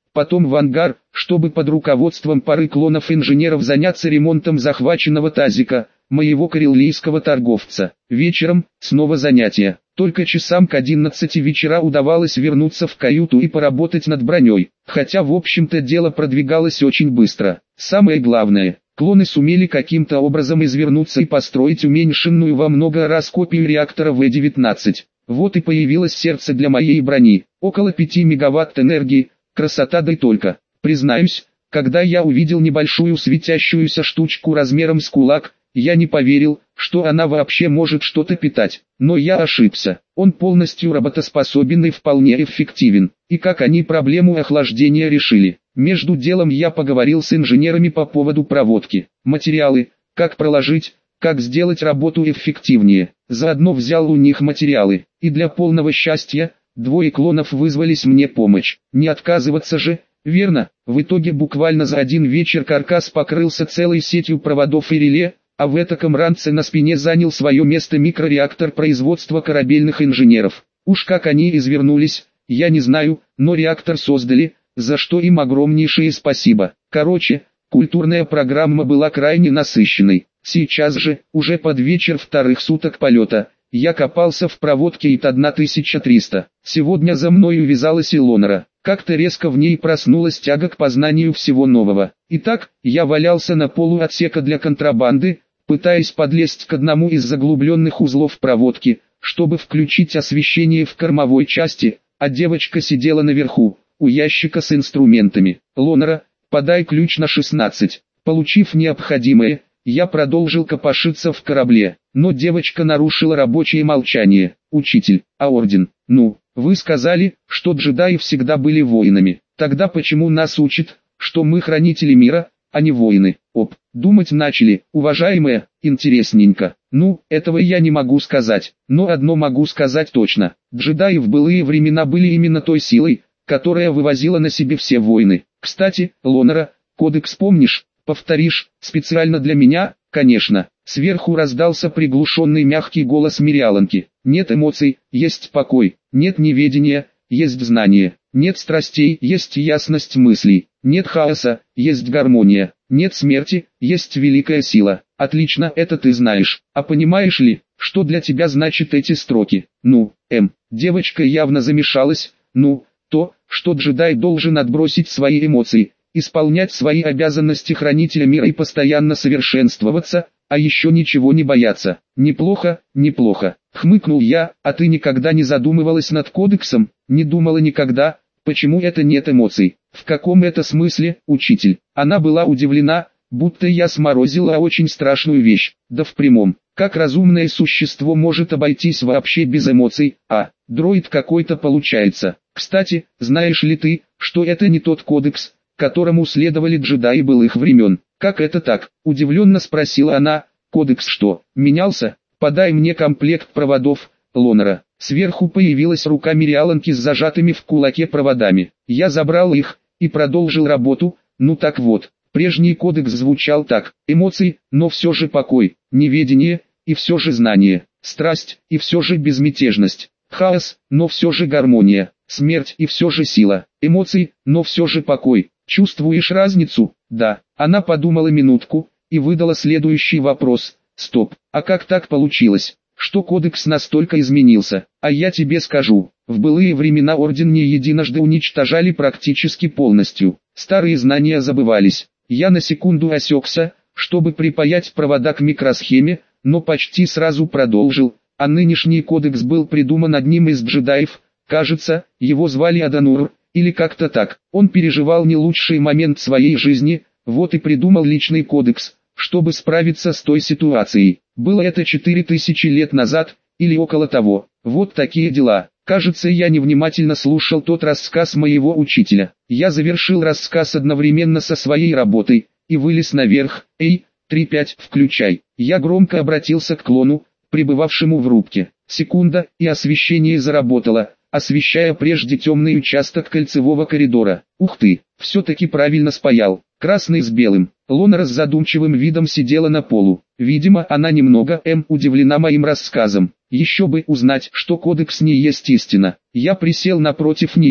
потом в ангар, чтобы под руководством пары клонов-инженеров заняться ремонтом захваченного тазика, моего карелийского торговца. Вечером, снова занятия. Только часам к одиннадцати вечера удавалось вернуться в каюту и поработать над броней, хотя в общем-то дело продвигалось очень быстро. Самое главное, клоны сумели каким-то образом извернуться и построить уменьшенную во много раз копию реактора вэ девятнадцать. Вот и появилось сердце для моей брони, около пяти мегаватт энергии, красота да и только. Признаюсь, когда я увидел небольшую светящуюся штучку размером с кулак, я не поверил, что она вообще может что-то питать, но я ошибся. Он полностью работоспособен и вполне эффективен. И как они проблему охлаждения решили? Между делом я поговорил с инженерами по поводу проводки, материалы, как проложить, как сделать работу эффективнее. Заодно взял у них материалы, и для полного счастья, двое клонов вызвались мне помочь. Не отказываться же, верно? В итоге буквально за один вечер каркас покрылся целой сетью проводов и реле, а в этаком ранце на спине занял свое место микрореактор производства корабельных инженеров. Уж как они извернулись, я не знаю, но реактор создали, за что им огромнейшее спасибо. Короче, культурная программа была крайне насыщенной. Сейчас же, уже под вечер вторых суток полета, я копался в проводке ИТ тысяча триста. Сегодня за мной увязалась Илонора. Как-то резко в ней проснулась тяга к познанию всего нового. Итак, я валялся на полу отсека для контрабанды, пытаясь подлезть к одному из заглубленных узлов проводки, чтобы включить освещение в кормовой части, а девочка сидела наверху, у ящика с инструментами. «Лонора, подай ключ на шестнадцать». Получив необходимое, я продолжил копошиться в корабле, но девочка нарушила рабочее молчание. «Учитель, а орден? Ну, вы сказали, что джедаи всегда были воинами. Тогда почему нас учат, что мы хранители мира, а не воины?» Оп, думать начали, уважаемая, интересненько. Ну, этого я не могу сказать, но одно могу сказать точно. Джедаи в былые времена были именно той силой, которая вывозила на себе все войны. Кстати, Лонора, кодекс помнишь? Повторишь, специально для меня, конечно. Сверху раздался приглушенный мягкий голос Мириаланки. Нет эмоций, есть покой. Нет неведения, есть знание. Нет страстей, есть ясность мыслей. Нет хаоса, есть гармония. Нет смерти, есть великая сила. Отлично, это ты знаешь. А понимаешь ли, что для тебя значат эти строки? Ну, эм, девочка явно замешалась. Ну, то, что джедай должен отбросить свои эмоции, исполнять свои обязанности хранителя мира и постоянно совершенствоваться, а еще ничего не бояться. Неплохо, неплохо. Хмыкнул я, а ты никогда не задумывалась над кодексом? Не думала никогда, почему это нет эмоций? В каком это смысле, учитель? Она была удивлена, будто я сморозила очень страшную вещь, да в прямом. Как разумное существо может обойтись вообще без эмоций, а, дроид какой-то получается. Кстати, знаешь ли ты, что это не тот кодекс, которому следовали джедаи былых времен? Как это так? Удивленно спросила она. Кодекс что, менялся? Подай мне комплект проводов, Лонора. Сверху появилась рука Мириаланки с зажатыми в кулаке проводами. Я забрал их и продолжил работу. Ну так вот, прежний кодекс звучал так: эмоции, но все же покой, неведение, и все же знание, страсть, и все же безмятежность, хаос, но все же гармония, смерть, и все же сила, эмоции, но все же покой. Чувствуешь разницу? Да. Она подумала минутку и выдала следующий вопрос. Стоп, а как так получилось, что кодекс настолько изменился? А я тебе скажу, в былые времена орден не единожды уничтожали практически полностью. Старые знания забывались. Я на секунду осекся, чтобы припаять провода к микросхеме, но почти сразу продолжил. А нынешний кодекс был придуман одним из джедаев, кажется, его звали Аданур, или как-то так. Он переживал не лучший момент своей жизни, вот и придумал личный кодекс, чтобы справиться с той ситуацией. Было это четыре тысячи лет назад, или около того. Вот такие дела. Кажется, я невнимательно слушал тот рассказ моего учителя. Я завершил рассказ одновременно со своей работой, и вылез наверх. Эй, три пять, включай. Я громко обратился к клону, пребывавшему в рубке. Секунда, и освещение заработало, освещая прежде темный участок кольцевого коридора. Ух ты, все-таки правильно спаял. Красный с белым. Лонора с задумчивым видом сидела на полу. Видимо, она немного эм удивлена моим рассказом. Еще бы узнать, что кодекс не есть истина. Я присел напротив нее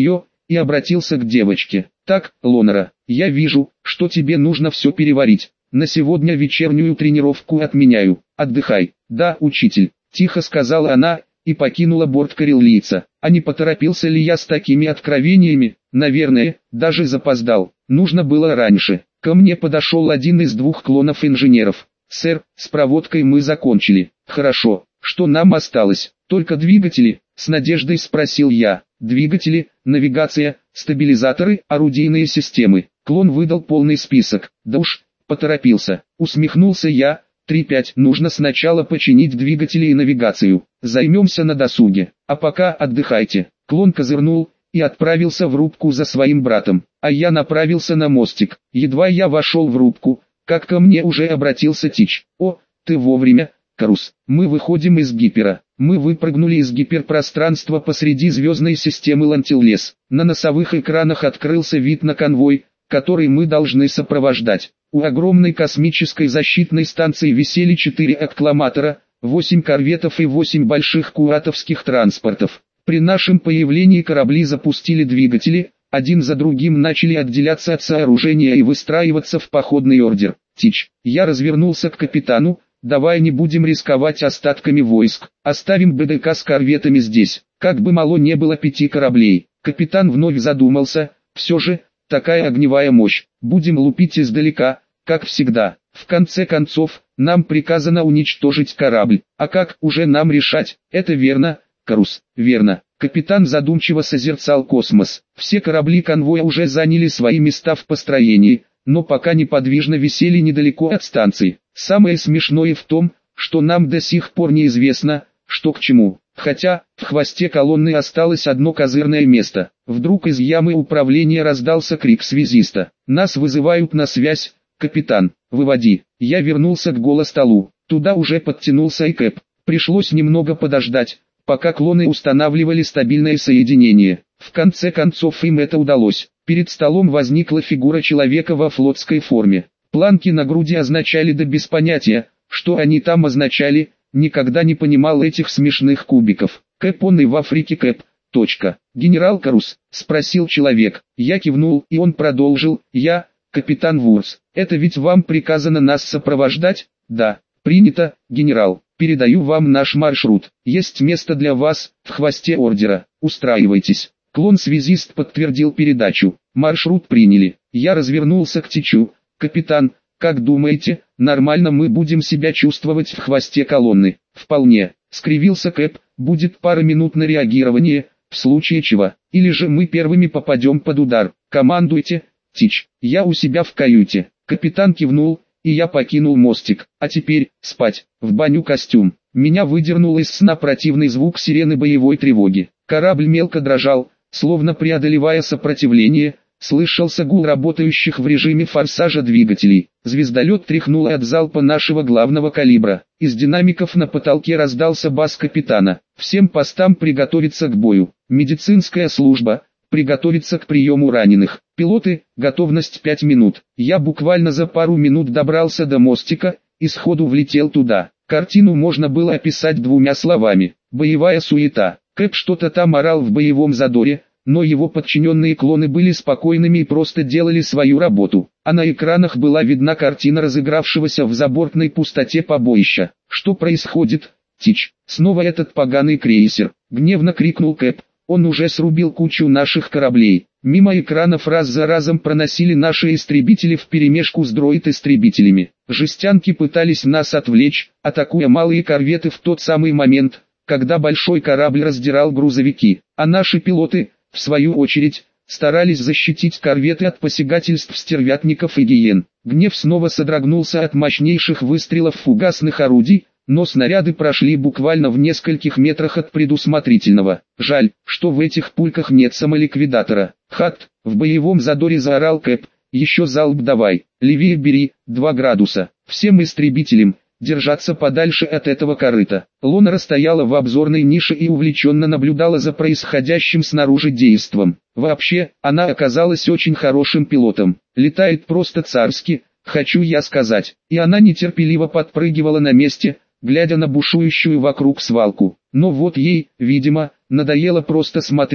и обратился к девочке. «Так, Лонера, я вижу, что тебе нужно все переварить. На сегодня вечернюю тренировку отменяю. Отдыхай». «Да, учитель», — тихо сказала она, и покинула борт кореллийца. А не поторопился ли я с такими откровениями? Наверное, даже запоздал. Нужно было раньше. Ко мне подошел один из двух клонов инженеров. «Сэр, с проводкой мы закончили». «Хорошо. Что нам осталось? Только двигатели?» — с надеждой спросил я. «Двигатели, навигация, стабилизаторы, орудийные системы». Клон выдал полный список. «Да уж, поторопился». Усмехнулся я. три-пять. Нужно сначала починить двигатели и навигацию. Займемся на досуге. А пока отдыхайте». Клон козырнул и отправился в рубку за своим братом. А я направился на мостик. Едва я вошел в рубку, как ко мне уже обратился Тич. «О, ты вовремя, Карус. Мы выходим из гипера». Мы выпрыгнули из гиперпространства посреди звездной системы Лантиллес. На носовых экранах открылся вид на конвой, который мы должны сопровождать. У огромной космической защитной станции висели четыре аккламатора, восемь корветов и восемь больших куратовских транспортов. При нашем появлении корабли запустили двигатели, один за другим начали отделяться от сооружения и выстраиваться в походный ордер. «Тич». Я развернулся к капитану. «Давай не будем рисковать остатками войск, оставим БДК с корветами здесь, как бы мало не было пяти кораблей». Капитан вновь задумался. «Все же, такая огневая мощь, будем лупить издалека, как всегда. В конце концов, нам приказано уничтожить корабль, а как уже нам решать?» «Это верно, Карус, верно». Капитан задумчиво созерцал космос. Все корабли конвоя уже заняли свои места в построении, но пока неподвижно висели недалеко от станции. Самое смешное в том, что нам до сих пор неизвестно, что к чему. Хотя, в хвосте колонны осталось одно козырное место. Вдруг из ямы управления раздался крик связиста. «Нас вызывают на связь, капитан, выводи». Я вернулся к голостолу. Туда уже подтянулся и Кэп. Пришлось немного подождать, пока клоны устанавливали стабильное соединение. В конце концов им это удалось. Перед столом возникла фигура человека во флотской форме. Планки на груди означали да без понятия, что они там означали, никогда не понимал этих смешных кубиков. «Кэп, он и в Африке Кэп, точка». «Генерал Карус?» — спросил человек. Я кивнул, и он продолжил. «Я, капитан Вурс. Это ведь вам приказано нас сопровождать?» «Да, принято, генерал. Передаю вам наш маршрут. Есть место для вас, в хвосте ордера. Устраивайтесь». Клон-связист подтвердил передачу. Маршрут приняли. Я развернулся к Тичу. «Капитан, как думаете, нормально мы будем себя чувствовать в хвосте колонны?» «Вполне», — скривился Кэп, «будет пара минут на реагирование, в случае чего. Или же мы первыми попадем под удар. Командуйте, Тич». «Я у себя в каюте». Капитан кивнул, и я покинул мостик. А теперь, спать, в баню костюм. Меня выдернул из сна противный звук сирены боевой тревоги. Корабль мелко дрожал, словно преодолевая сопротивление. Слышался гул работающих в режиме форсажа двигателей. Звездолет тряхнуло от залпа нашего главного калибра. Из динамиков на потолке раздался бас капитана. «Всем постам приготовиться к бою. Медицинская служба, приготовиться к приему раненых. Пилоты, готовность пять минут». Я буквально за пару минут добрался до мостика и сходу влетел туда. Картину можно было описать двумя словами: боевая суета. Кэп что-то там орал в боевом задоре, но его подчиненные клоны были спокойными и просто делали свою работу. А на экранах была видна картина разыгравшегося в забортной пустоте побоища. «Что происходит, Тич? Снова этот поганый крейсер!» — гневно крикнул Кэп. Он уже срубил кучу наших кораблей. Мимо экранов раз за разом проносили наши истребители вперемешку с дроид-истребителями. Жестянки пытались нас отвлечь, атакуя малые корветы в тот самый момент, когда большой корабль раздирал грузовики. А наши пилоты, в свою очередь, старались защитить корветы от посягательств стервятников и гиен. Гнев снова содрогнулся от мощнейших выстрелов фугасных орудий, но снаряды прошли буквально в нескольких метрах от предусмотрительного. Жаль, что в этих пульках нет самоликвидатора. «Хат!» — в боевом задоре заорал Кэп. «Еще залп давай! Левее бери, два градуса! Всем истребителям держаться подальше от этого корыта». Лонера стояла в обзорной нише и увлеченно наблюдала за происходящим снаружи действом. Вообще, она оказалась очень хорошим пилотом. Летает просто царски, хочу я сказать. И она нетерпеливо подпрыгивала на месте, глядя на бушующую вокруг свалку. Но вот ей, видимо, надоело просто смотреть,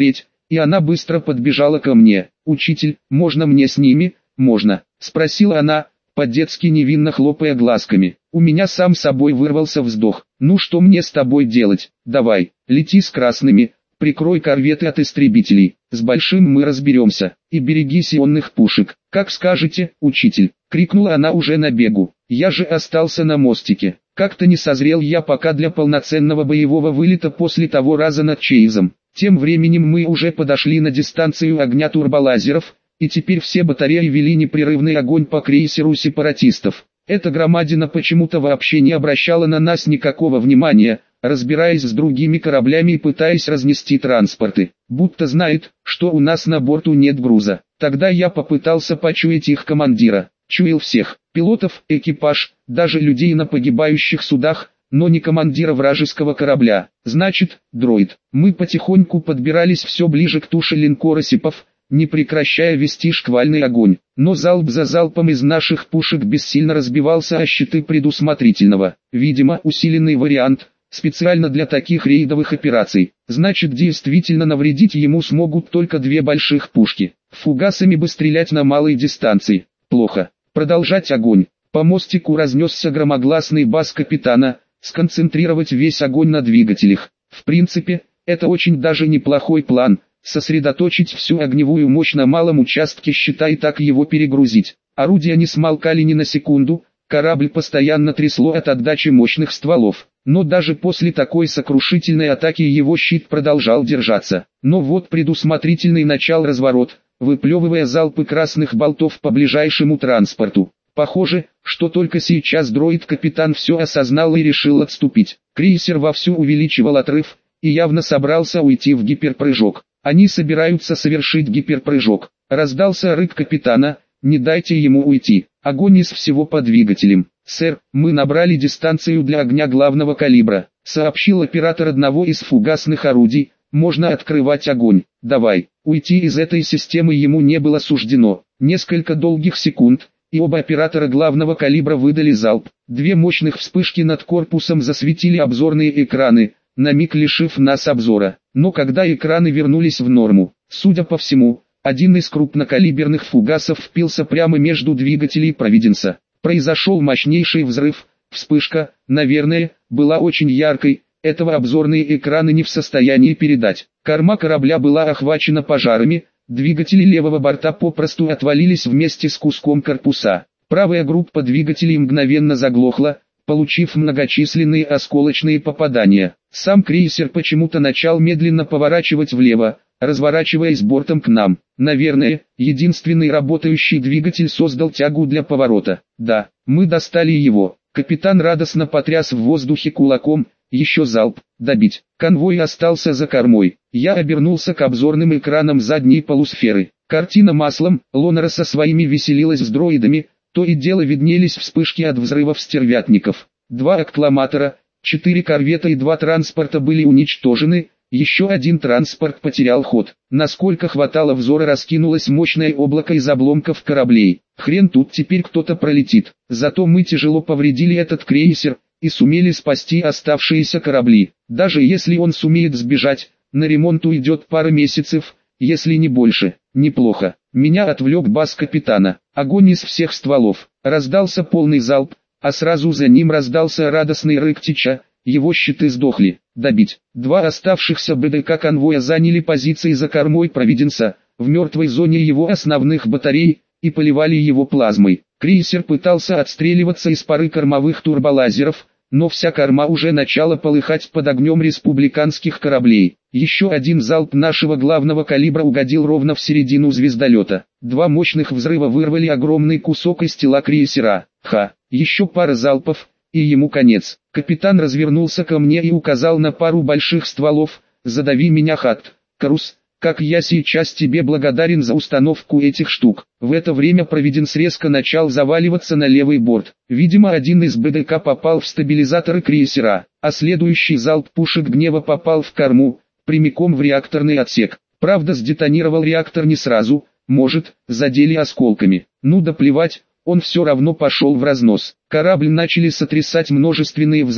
и она быстро подбежала ко мне. «Учитель, можно мне с ними?» «Можно», — спросила она, по-детски невинно хлопая глазками. У меня сам собой вырвался вздох. «Ну что мне с тобой делать? Давай, лети с красными, прикрой корветы от истребителей, с большим мы разберемся, и береги сионных пушек». «Как скажете, учитель», — крикнула она уже на бегу. Я же остался на мостике. Как-то не созрел я пока для полноценного боевого вылета после того раза над Чейзом. Тем временем мы уже подошли на дистанцию огня турболазеров, и теперь все батареи вели непрерывный огонь по крейсеру сепаратистов. Эта громадина почему-то вообще не обращала на нас никакого внимания, разбираясь с другими кораблями и пытаясь разнести транспорты, будто знает, что у нас на борту нет груза. Тогда я попытался почуять их командира. Чуял всех, пилотов, экипаж, даже людей на погибающих судах, но не командира вражеского корабля. Значит, дроид. Мы потихоньку подбирались все ближе к туше линкора Сипов, не прекращая вести шквальный огонь. Но залп за залпом из наших пушек бессильно разбивался о щиты предусмотрительного. Видимо, усиленный вариант, специально для таких рейдовых операций. Значит, действительно навредить ему смогут только две больших пушки. Фугасами бы стрелять на малой дистанции. Плохо. Продолжать огонь. По мостику разнесся громогласный бас капитана, сконцентрировать весь огонь на двигателях. В принципе, это очень даже неплохой план, сосредоточить всю огневую мощь на малом участке щита и так его перегрузить. Орудия не смолкали ни на секунду, корабль постоянно трясло от отдачи мощных стволов. Но даже после такой сокрушительной атаки его щит продолжал держаться. Но вот предусмотрительный начал разворот, выплевывая залпы красных болтов по ближайшему транспорту. Похоже, что только сейчас дроид-капитан все осознал и решил отступить. Крейсер вовсю увеличивал отрыв, и явно собрался уйти в гиперпрыжок. Они собираются совершить гиперпрыжок. Раздался рык капитана: «Не дайте ему уйти! Огонь из всего по двигателям!» «Сэр, мы набрали дистанцию для огня главного калибра», — сообщил оператор одного из фугасных орудий. «Можно открывать огонь. Давай». Уйти из этой системы ему не было суждено. Несколько долгих секунд, и оба оператора главного калибра выдали залп. Две мощных вспышки над корпусом засветили обзорные экраны, на миг лишив нас обзора. Но когда экраны вернулись в норму, судя по всему, один из крупнокалиберных фугасов впился прямо между двигателей Провиденса. Произошел мощнейший взрыв. Вспышка, наверное, была очень яркой. Этого обзорные экраны не в состоянии передать. Корма корабля была охвачена пожарами, двигатели левого борта попросту отвалились вместе с куском корпуса. Правая группа двигателей мгновенно заглохла, получив многочисленные осколочные попадания. Сам крейсер почему-то начал медленно поворачивать влево, разворачиваясь бортом к нам. Наверное, единственный работающий двигатель создал тягу для поворота. Да, мы достали его. Капитан радостно потряс в воздухе кулаком. Еще залп, добить. Конвой остался за кормой. Я обернулся к обзорным экранам задней полусферы. Картина маслом, Лонера со своими веселилась с дроидами, то и дело виднелись вспышки от взрывов стервятников. Два аккламатора, четыре корвета и два транспорта были уничтожены, еще один транспорт потерял ход. Насколько хватало взора, раскинулось мощное облако из обломков кораблей. Хрен тут теперь кто-то пролетит. Зато мы тяжело повредили этот крейсер и сумели спасти оставшиеся корабли. Даже если он сумеет сбежать, на ремонт уйдет пара месяцев, если не больше. Неплохо. Меня отвлек бас капитана. Огонь из всех стволов. Раздался полный залп, а сразу за ним раздался радостный рык Тича. Его щиты сдохли. Добить. Два оставшихся БДК конвоя заняли позиции за кормой Провиденса, в мертвой зоне его основных батарей, и поливали его плазмой. Крейсер пытался отстреливаться из пары кормовых турболазеров, но вся корма уже начала полыхать под огнем республиканских кораблей. Еще один залп нашего главного калибра угодил ровно в середину звездолета. Два мощных взрыва вырвали огромный кусок из тела крейсера. Ха, еще пара залпов, и ему конец. Капитан развернулся ко мне и указал на пару больших стволов. «Задави меня, Хат, Карус. Как я сейчас тебе благодарен за установку этих штук». В это время Провиденс резко начал заваливаться на левый борт. Видимо, один из БДК попал в стабилизаторы крейсера, а следующий залп пушек гнева попал в корму, прямиком в реакторный отсек. Правда, сдетонировал реактор не сразу, может, задели осколками. Ну да плевать, он все равно пошел в разнос. Корабль начали сотрясать множественные взрывы,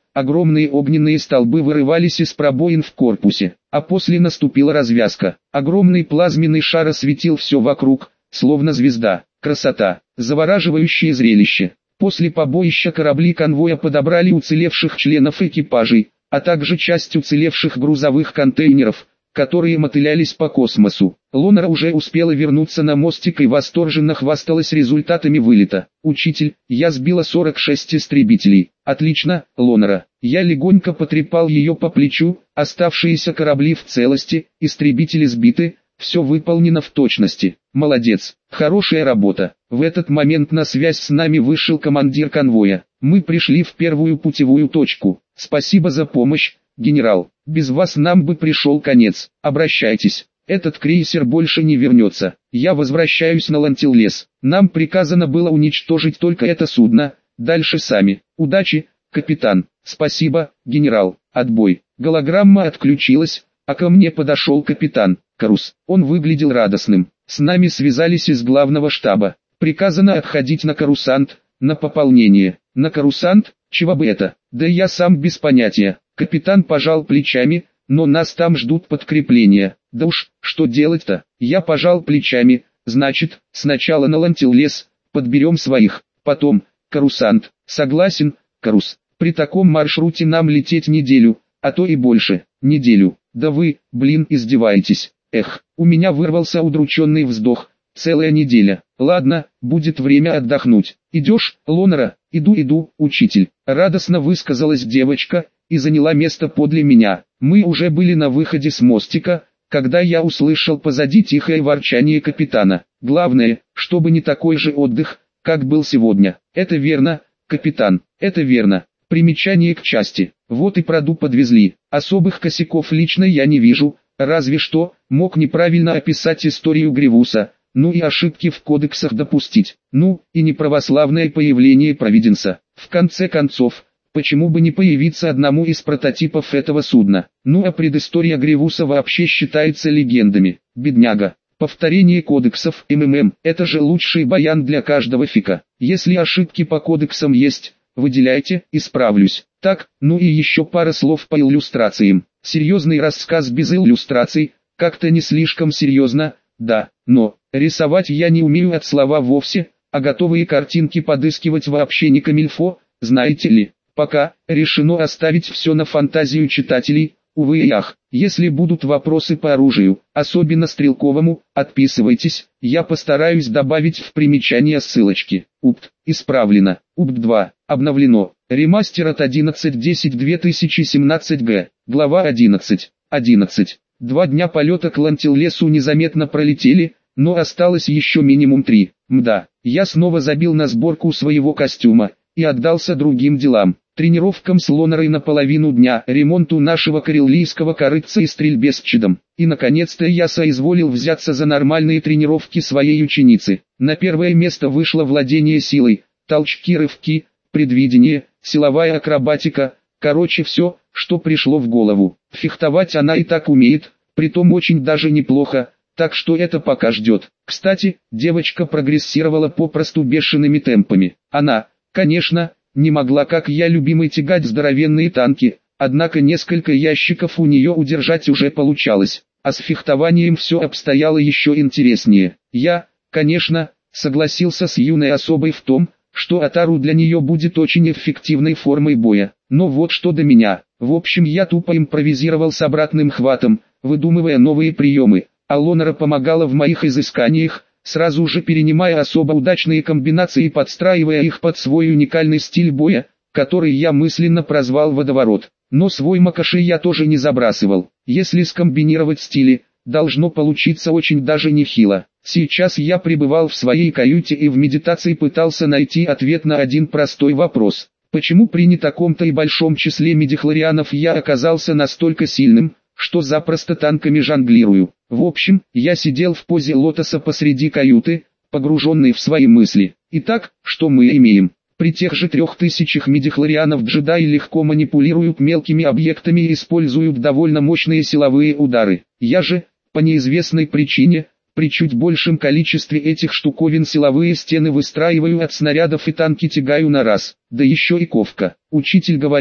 огромные огненные столбы вырывались из пробоин в корпусе, а после наступила развязка. Огромный плазменный шар осветил все вокруг, словно звезда. Красота, завораживающее зрелище. После побоища корабли конвоя подобрали уцелевших членов экипажей, а также часть уцелевших грузовых контейнеров, которые мотылялись по космосу. Лонера уже успела вернуться на мостик и восторженно хвасталась результатами вылета. «Учитель, я сбила сорок шесть истребителей». «Отлично, Лонера». Я легонько потрепал ее по плечу, оставшиеся корабли в целости, истребители сбиты, все выполнено в точности. Молодец, хорошая работа. В этот момент на связь с нами вышел командир конвоя. Мы пришли в первую путевую точку. Спасибо за помощь, генерал. Без вас нам бы пришел конец. Обращайтесь. Этот крейсер больше не вернется. Я возвращаюсь на Лантиллес. Нам приказано было уничтожить только это судно. Дальше сами. Удачи, капитан. Спасибо, генерал. Отбой. Голограмма отключилась, а ко мне подошел капитан Карус. Он выглядел радостным. С нами связались из главного штаба. Приказано отходить на Карусант, на пополнение. На Карусант? Чего бы это? Да я сам без понятия. Капитан пожал плечами, но нас там ждут подкрепления. Да уж, что делать-то? Я пожал плечами. Значит, сначала на Лантиллес, подберем своих, потом, Карусант. Согласен, Карус. При таком маршруте нам лететь неделю, а то и больше. Неделю. Да вы, блин, издеваетесь. Эх, у меня вырвался удрученный вздох. Целая неделя. Ладно, будет время отдохнуть. Идешь, Лонера? Иду, иду, учитель. Радостно высказалась девочка и заняла место подле меня. Мы уже были на выходе с мостика, когда я услышал позади тихое ворчание капитана. Главное, чтобы не такой же отдых, как был сегодня. Это верно, капитан, это верно. Примечание к части. Вот и Праду подвезли. Особых косяков лично я не вижу, разве что мог неправильно описать историю Гривуса, ну и ошибки в кодексах допустить, ну и неправославное появление провиденца. В конце концов, почему бы не появиться одному из прототипов этого судна? Ну а предыстория Гривуса вообще считается легендами. Бедняга. Повторение кодексов МММ – это же лучший баян для каждого фика. Если ошибки по кодексам есть, выделяйте, исправлюсь. Так, ну и еще пара слов по иллюстрациям. Серьезный рассказ без иллюстраций, как-то не слишком серьезно, да, но рисовать я не умею от слова вовсе, а готовые картинки подыскивать вообще не камильфо, знаете ли. Пока решено оставить все на фантазию читателей, увы и ах. Если будут вопросы по оружию, особенно стрелковому, отписывайтесь, я постараюсь добавить в примечание ссылочки. УПТ, исправлено. УПТ два, обновлено. Ремастер от одиннадцать десять две тысячи семнадцать г. Глава одиннадцать. одиннадцать. Два дня полета к Лантиллесу незаметно пролетели, но осталось еще минимум три. Мда, я снова забил на сборку своего костюма и отдался другим делам. Тренировкам с Лонерой на половину дня, ремонту нашего карелийского корытца и стрельбе с чадом. И наконец-то я соизволил взяться за нормальные тренировки своей ученицы. На первое место вышло владение силой, толчки, рывки, предвидение, силовая акробатика, короче все, что пришло в голову. Фехтовать она и так умеет, притом очень даже неплохо, так что это пока ждет. Кстати, девочка прогрессировала попросту бешеными темпами. Она, конечно, не могла, как я любимый, тягать здоровенные танки, однако несколько ящиков у нее удержать уже получалось, а с фехтованием все обстояло еще интереснее. Я, конечно, согласился с юной особой в том, что Атару для нее будет очень эффективной формой боя, но вот что до меня. В общем, я тупо импровизировал с обратным хватом, выдумывая новые приемы, а Лонера помогала в моих изысканиях, сразу же перенимая особо удачные комбинации и подстраивая их под свой уникальный стиль боя, который я мысленно прозвал «Водоворот». Но свой макаши я тоже не забрасывал. Если скомбинировать стили, должно получиться очень даже нехило. Сейчас я пребывал в своей каюте и в медитации пытался найти ответ на один простой вопрос. Почему при не таком-то и большом числе медихлорианов я оказался настолько сильным, что запросто танками жонглирую? В общем, я сидел в позе лотоса посреди каюты, погруженный в свои мысли. Итак, что мы имеем? При тех же трех тысячах медихлорианов джедаи легко манипулируют мелкими объектами и используют довольно мощные силовые удары. Я же, по неизвестной причине, при чуть большем количестве этих штуковин силовые стены выстраиваю от снарядов и танки тягаю на раз. Да еще и ковка. Учитель говорил,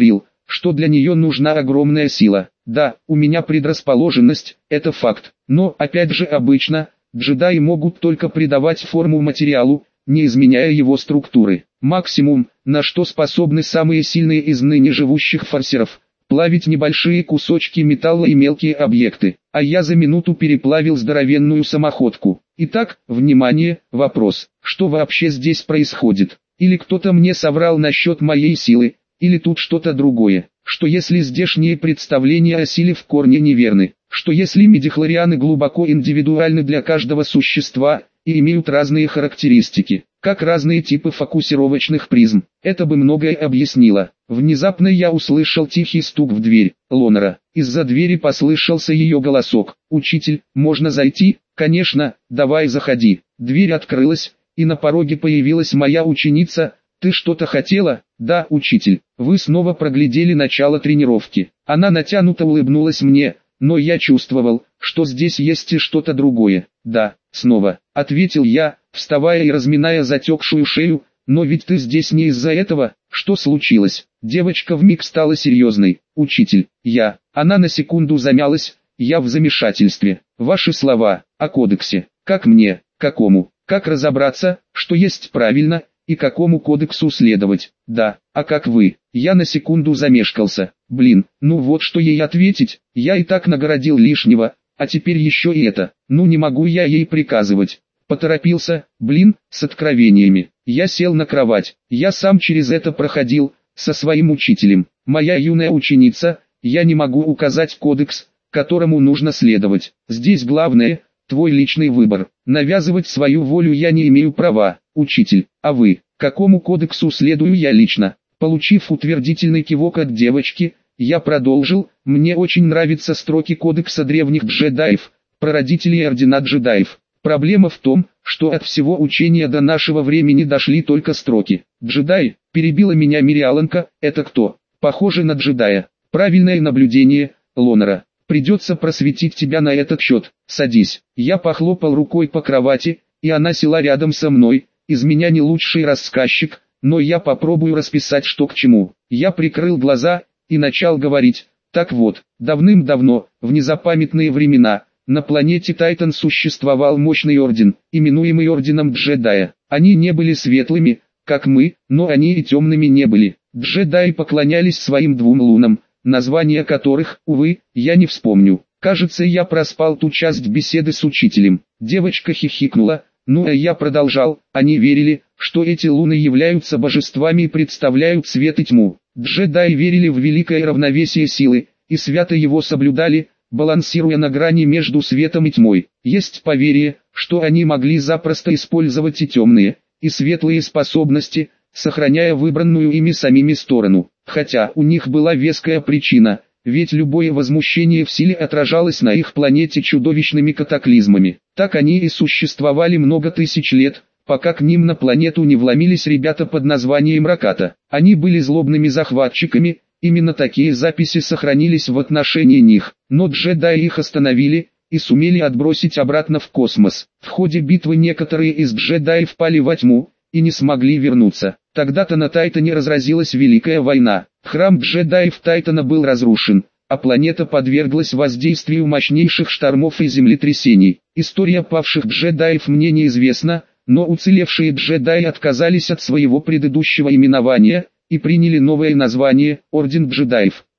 что для нее нужна огромная сила. Да, у меня предрасположенность, это факт. Но, опять же обычно, джедаи могут только придавать форму материалу, не изменяя его структуры. Максимум, на что способны самые сильные из ныне живущих форсеров, плавить небольшие кусочки металла и мелкие объекты. А я за минуту переплавил здоровенную самоходку. Итак, внимание, вопрос, что вообще здесь происходит? Или кто-то мне соврал насчет моей силы, или тут что-то другое? Что если здешние представления о силе в корне неверны? Что если мидихлорианы глубоко индивидуальны для каждого существа и имеют разные характеристики, как разные типы фокусировочных призм? Это бы многое объяснило. Внезапно я услышал тихий стук в дверь Лонера. Из-за двери послышался ее голосок. «Учитель, можно зайти?» «Конечно, давай заходи». Дверь открылась, и на пороге появилась моя ученица. «Ты что-то хотела?» «Да, учитель, вы снова проглядели начало тренировки». Она натянуто улыбнулась мне, но я чувствовал, что здесь есть и что-то другое. «Да, снова», — ответил я, вставая и разминая затекшую шею. «Но ведь ты здесь не из-за этого. Что случилось?» Девочка вмиг стала серьезной. «Учитель, я...» Она на секунду замялась. «Я в замешательстве. Ваши слова о кодексе. Как мне, какому? Как разобраться, что есть правильно, и какому кодексу следовать? Да, а как вы?» Я на секунду замешкался. Блин, ну вот что ей ответить. Я и так нагородил лишнего, а теперь еще и это. Ну не могу я ей приказывать. Поторопился, блин, с откровениями. Я сел на кровать. Я сам через это проходил, со своим учителем. Моя юная ученица, я не могу указать кодекс, которому нужно следовать. Здесь главное, твой личный выбор. Навязывать свою волю я не имею права. Учитель, а вы, какому кодексу следую я лично? Получив утвердительный кивок от девочки, я продолжил. Мне очень нравятся строки кодекса древних джедаев, прародителей ордена джедаев. Проблема в том, что от всего учения до нашего времени дошли только строки. «Джедай», — перебила меня Мириаланка, — «это кто?» «Похоже на джедая». «Правильное наблюдение, Лонера. Придется просветить тебя на этот счет. Садись». Я похлопал рукой по кровати, и она села рядом со мной. Из меня не лучший рассказчик, но я попробую расписать, что к чему. Я прикрыл глаза и начал говорить. Так вот, давным-давно, в незапамятные времена, на планете Тайтан существовал мощный орден, именуемый Орденом Джедая. Они не были светлыми, как мы, но они и темными не были. Джедаи поклонялись своим двум лунам, названия которых, увы, я не вспомню. Кажется, я проспал ту часть беседы с учителем. Девочка хихикнула, ну а я продолжал. Они верили, что эти луны являются божествами и представляют свет и тьму. Джедаи верили в великое равновесие силы, и свято его соблюдали, балансируя на грани между светом и тьмой. Есть поверье, что они могли запросто использовать и темные, и светлые способности, сохраняя выбранную ими самими сторону. Хотя у них была веская причина, ведь любое возмущение в силе отражалось на их планете чудовищными катаклизмами. Так они и существовали много тысяч лет, пока к ним на планету не вломились ребята под названием Раката. Они были злобными захватчиками. Именно такие записи сохранились в отношении них, но джедаи их остановили и сумели отбросить обратно в космос. В ходе битвы некоторые из джедаев пали во тьму и не смогли вернуться. Тогда-то на Тайтане разразилась Великая война. Храм джедаев Тайтана был разрушен, а планета подверглась воздействию мощнейших штормов и землетрясений. История павших джедаев мне неизвестна, но уцелевшие джедаи отказались от своего предыдущего именования и приняли новое название – Орден джедаев.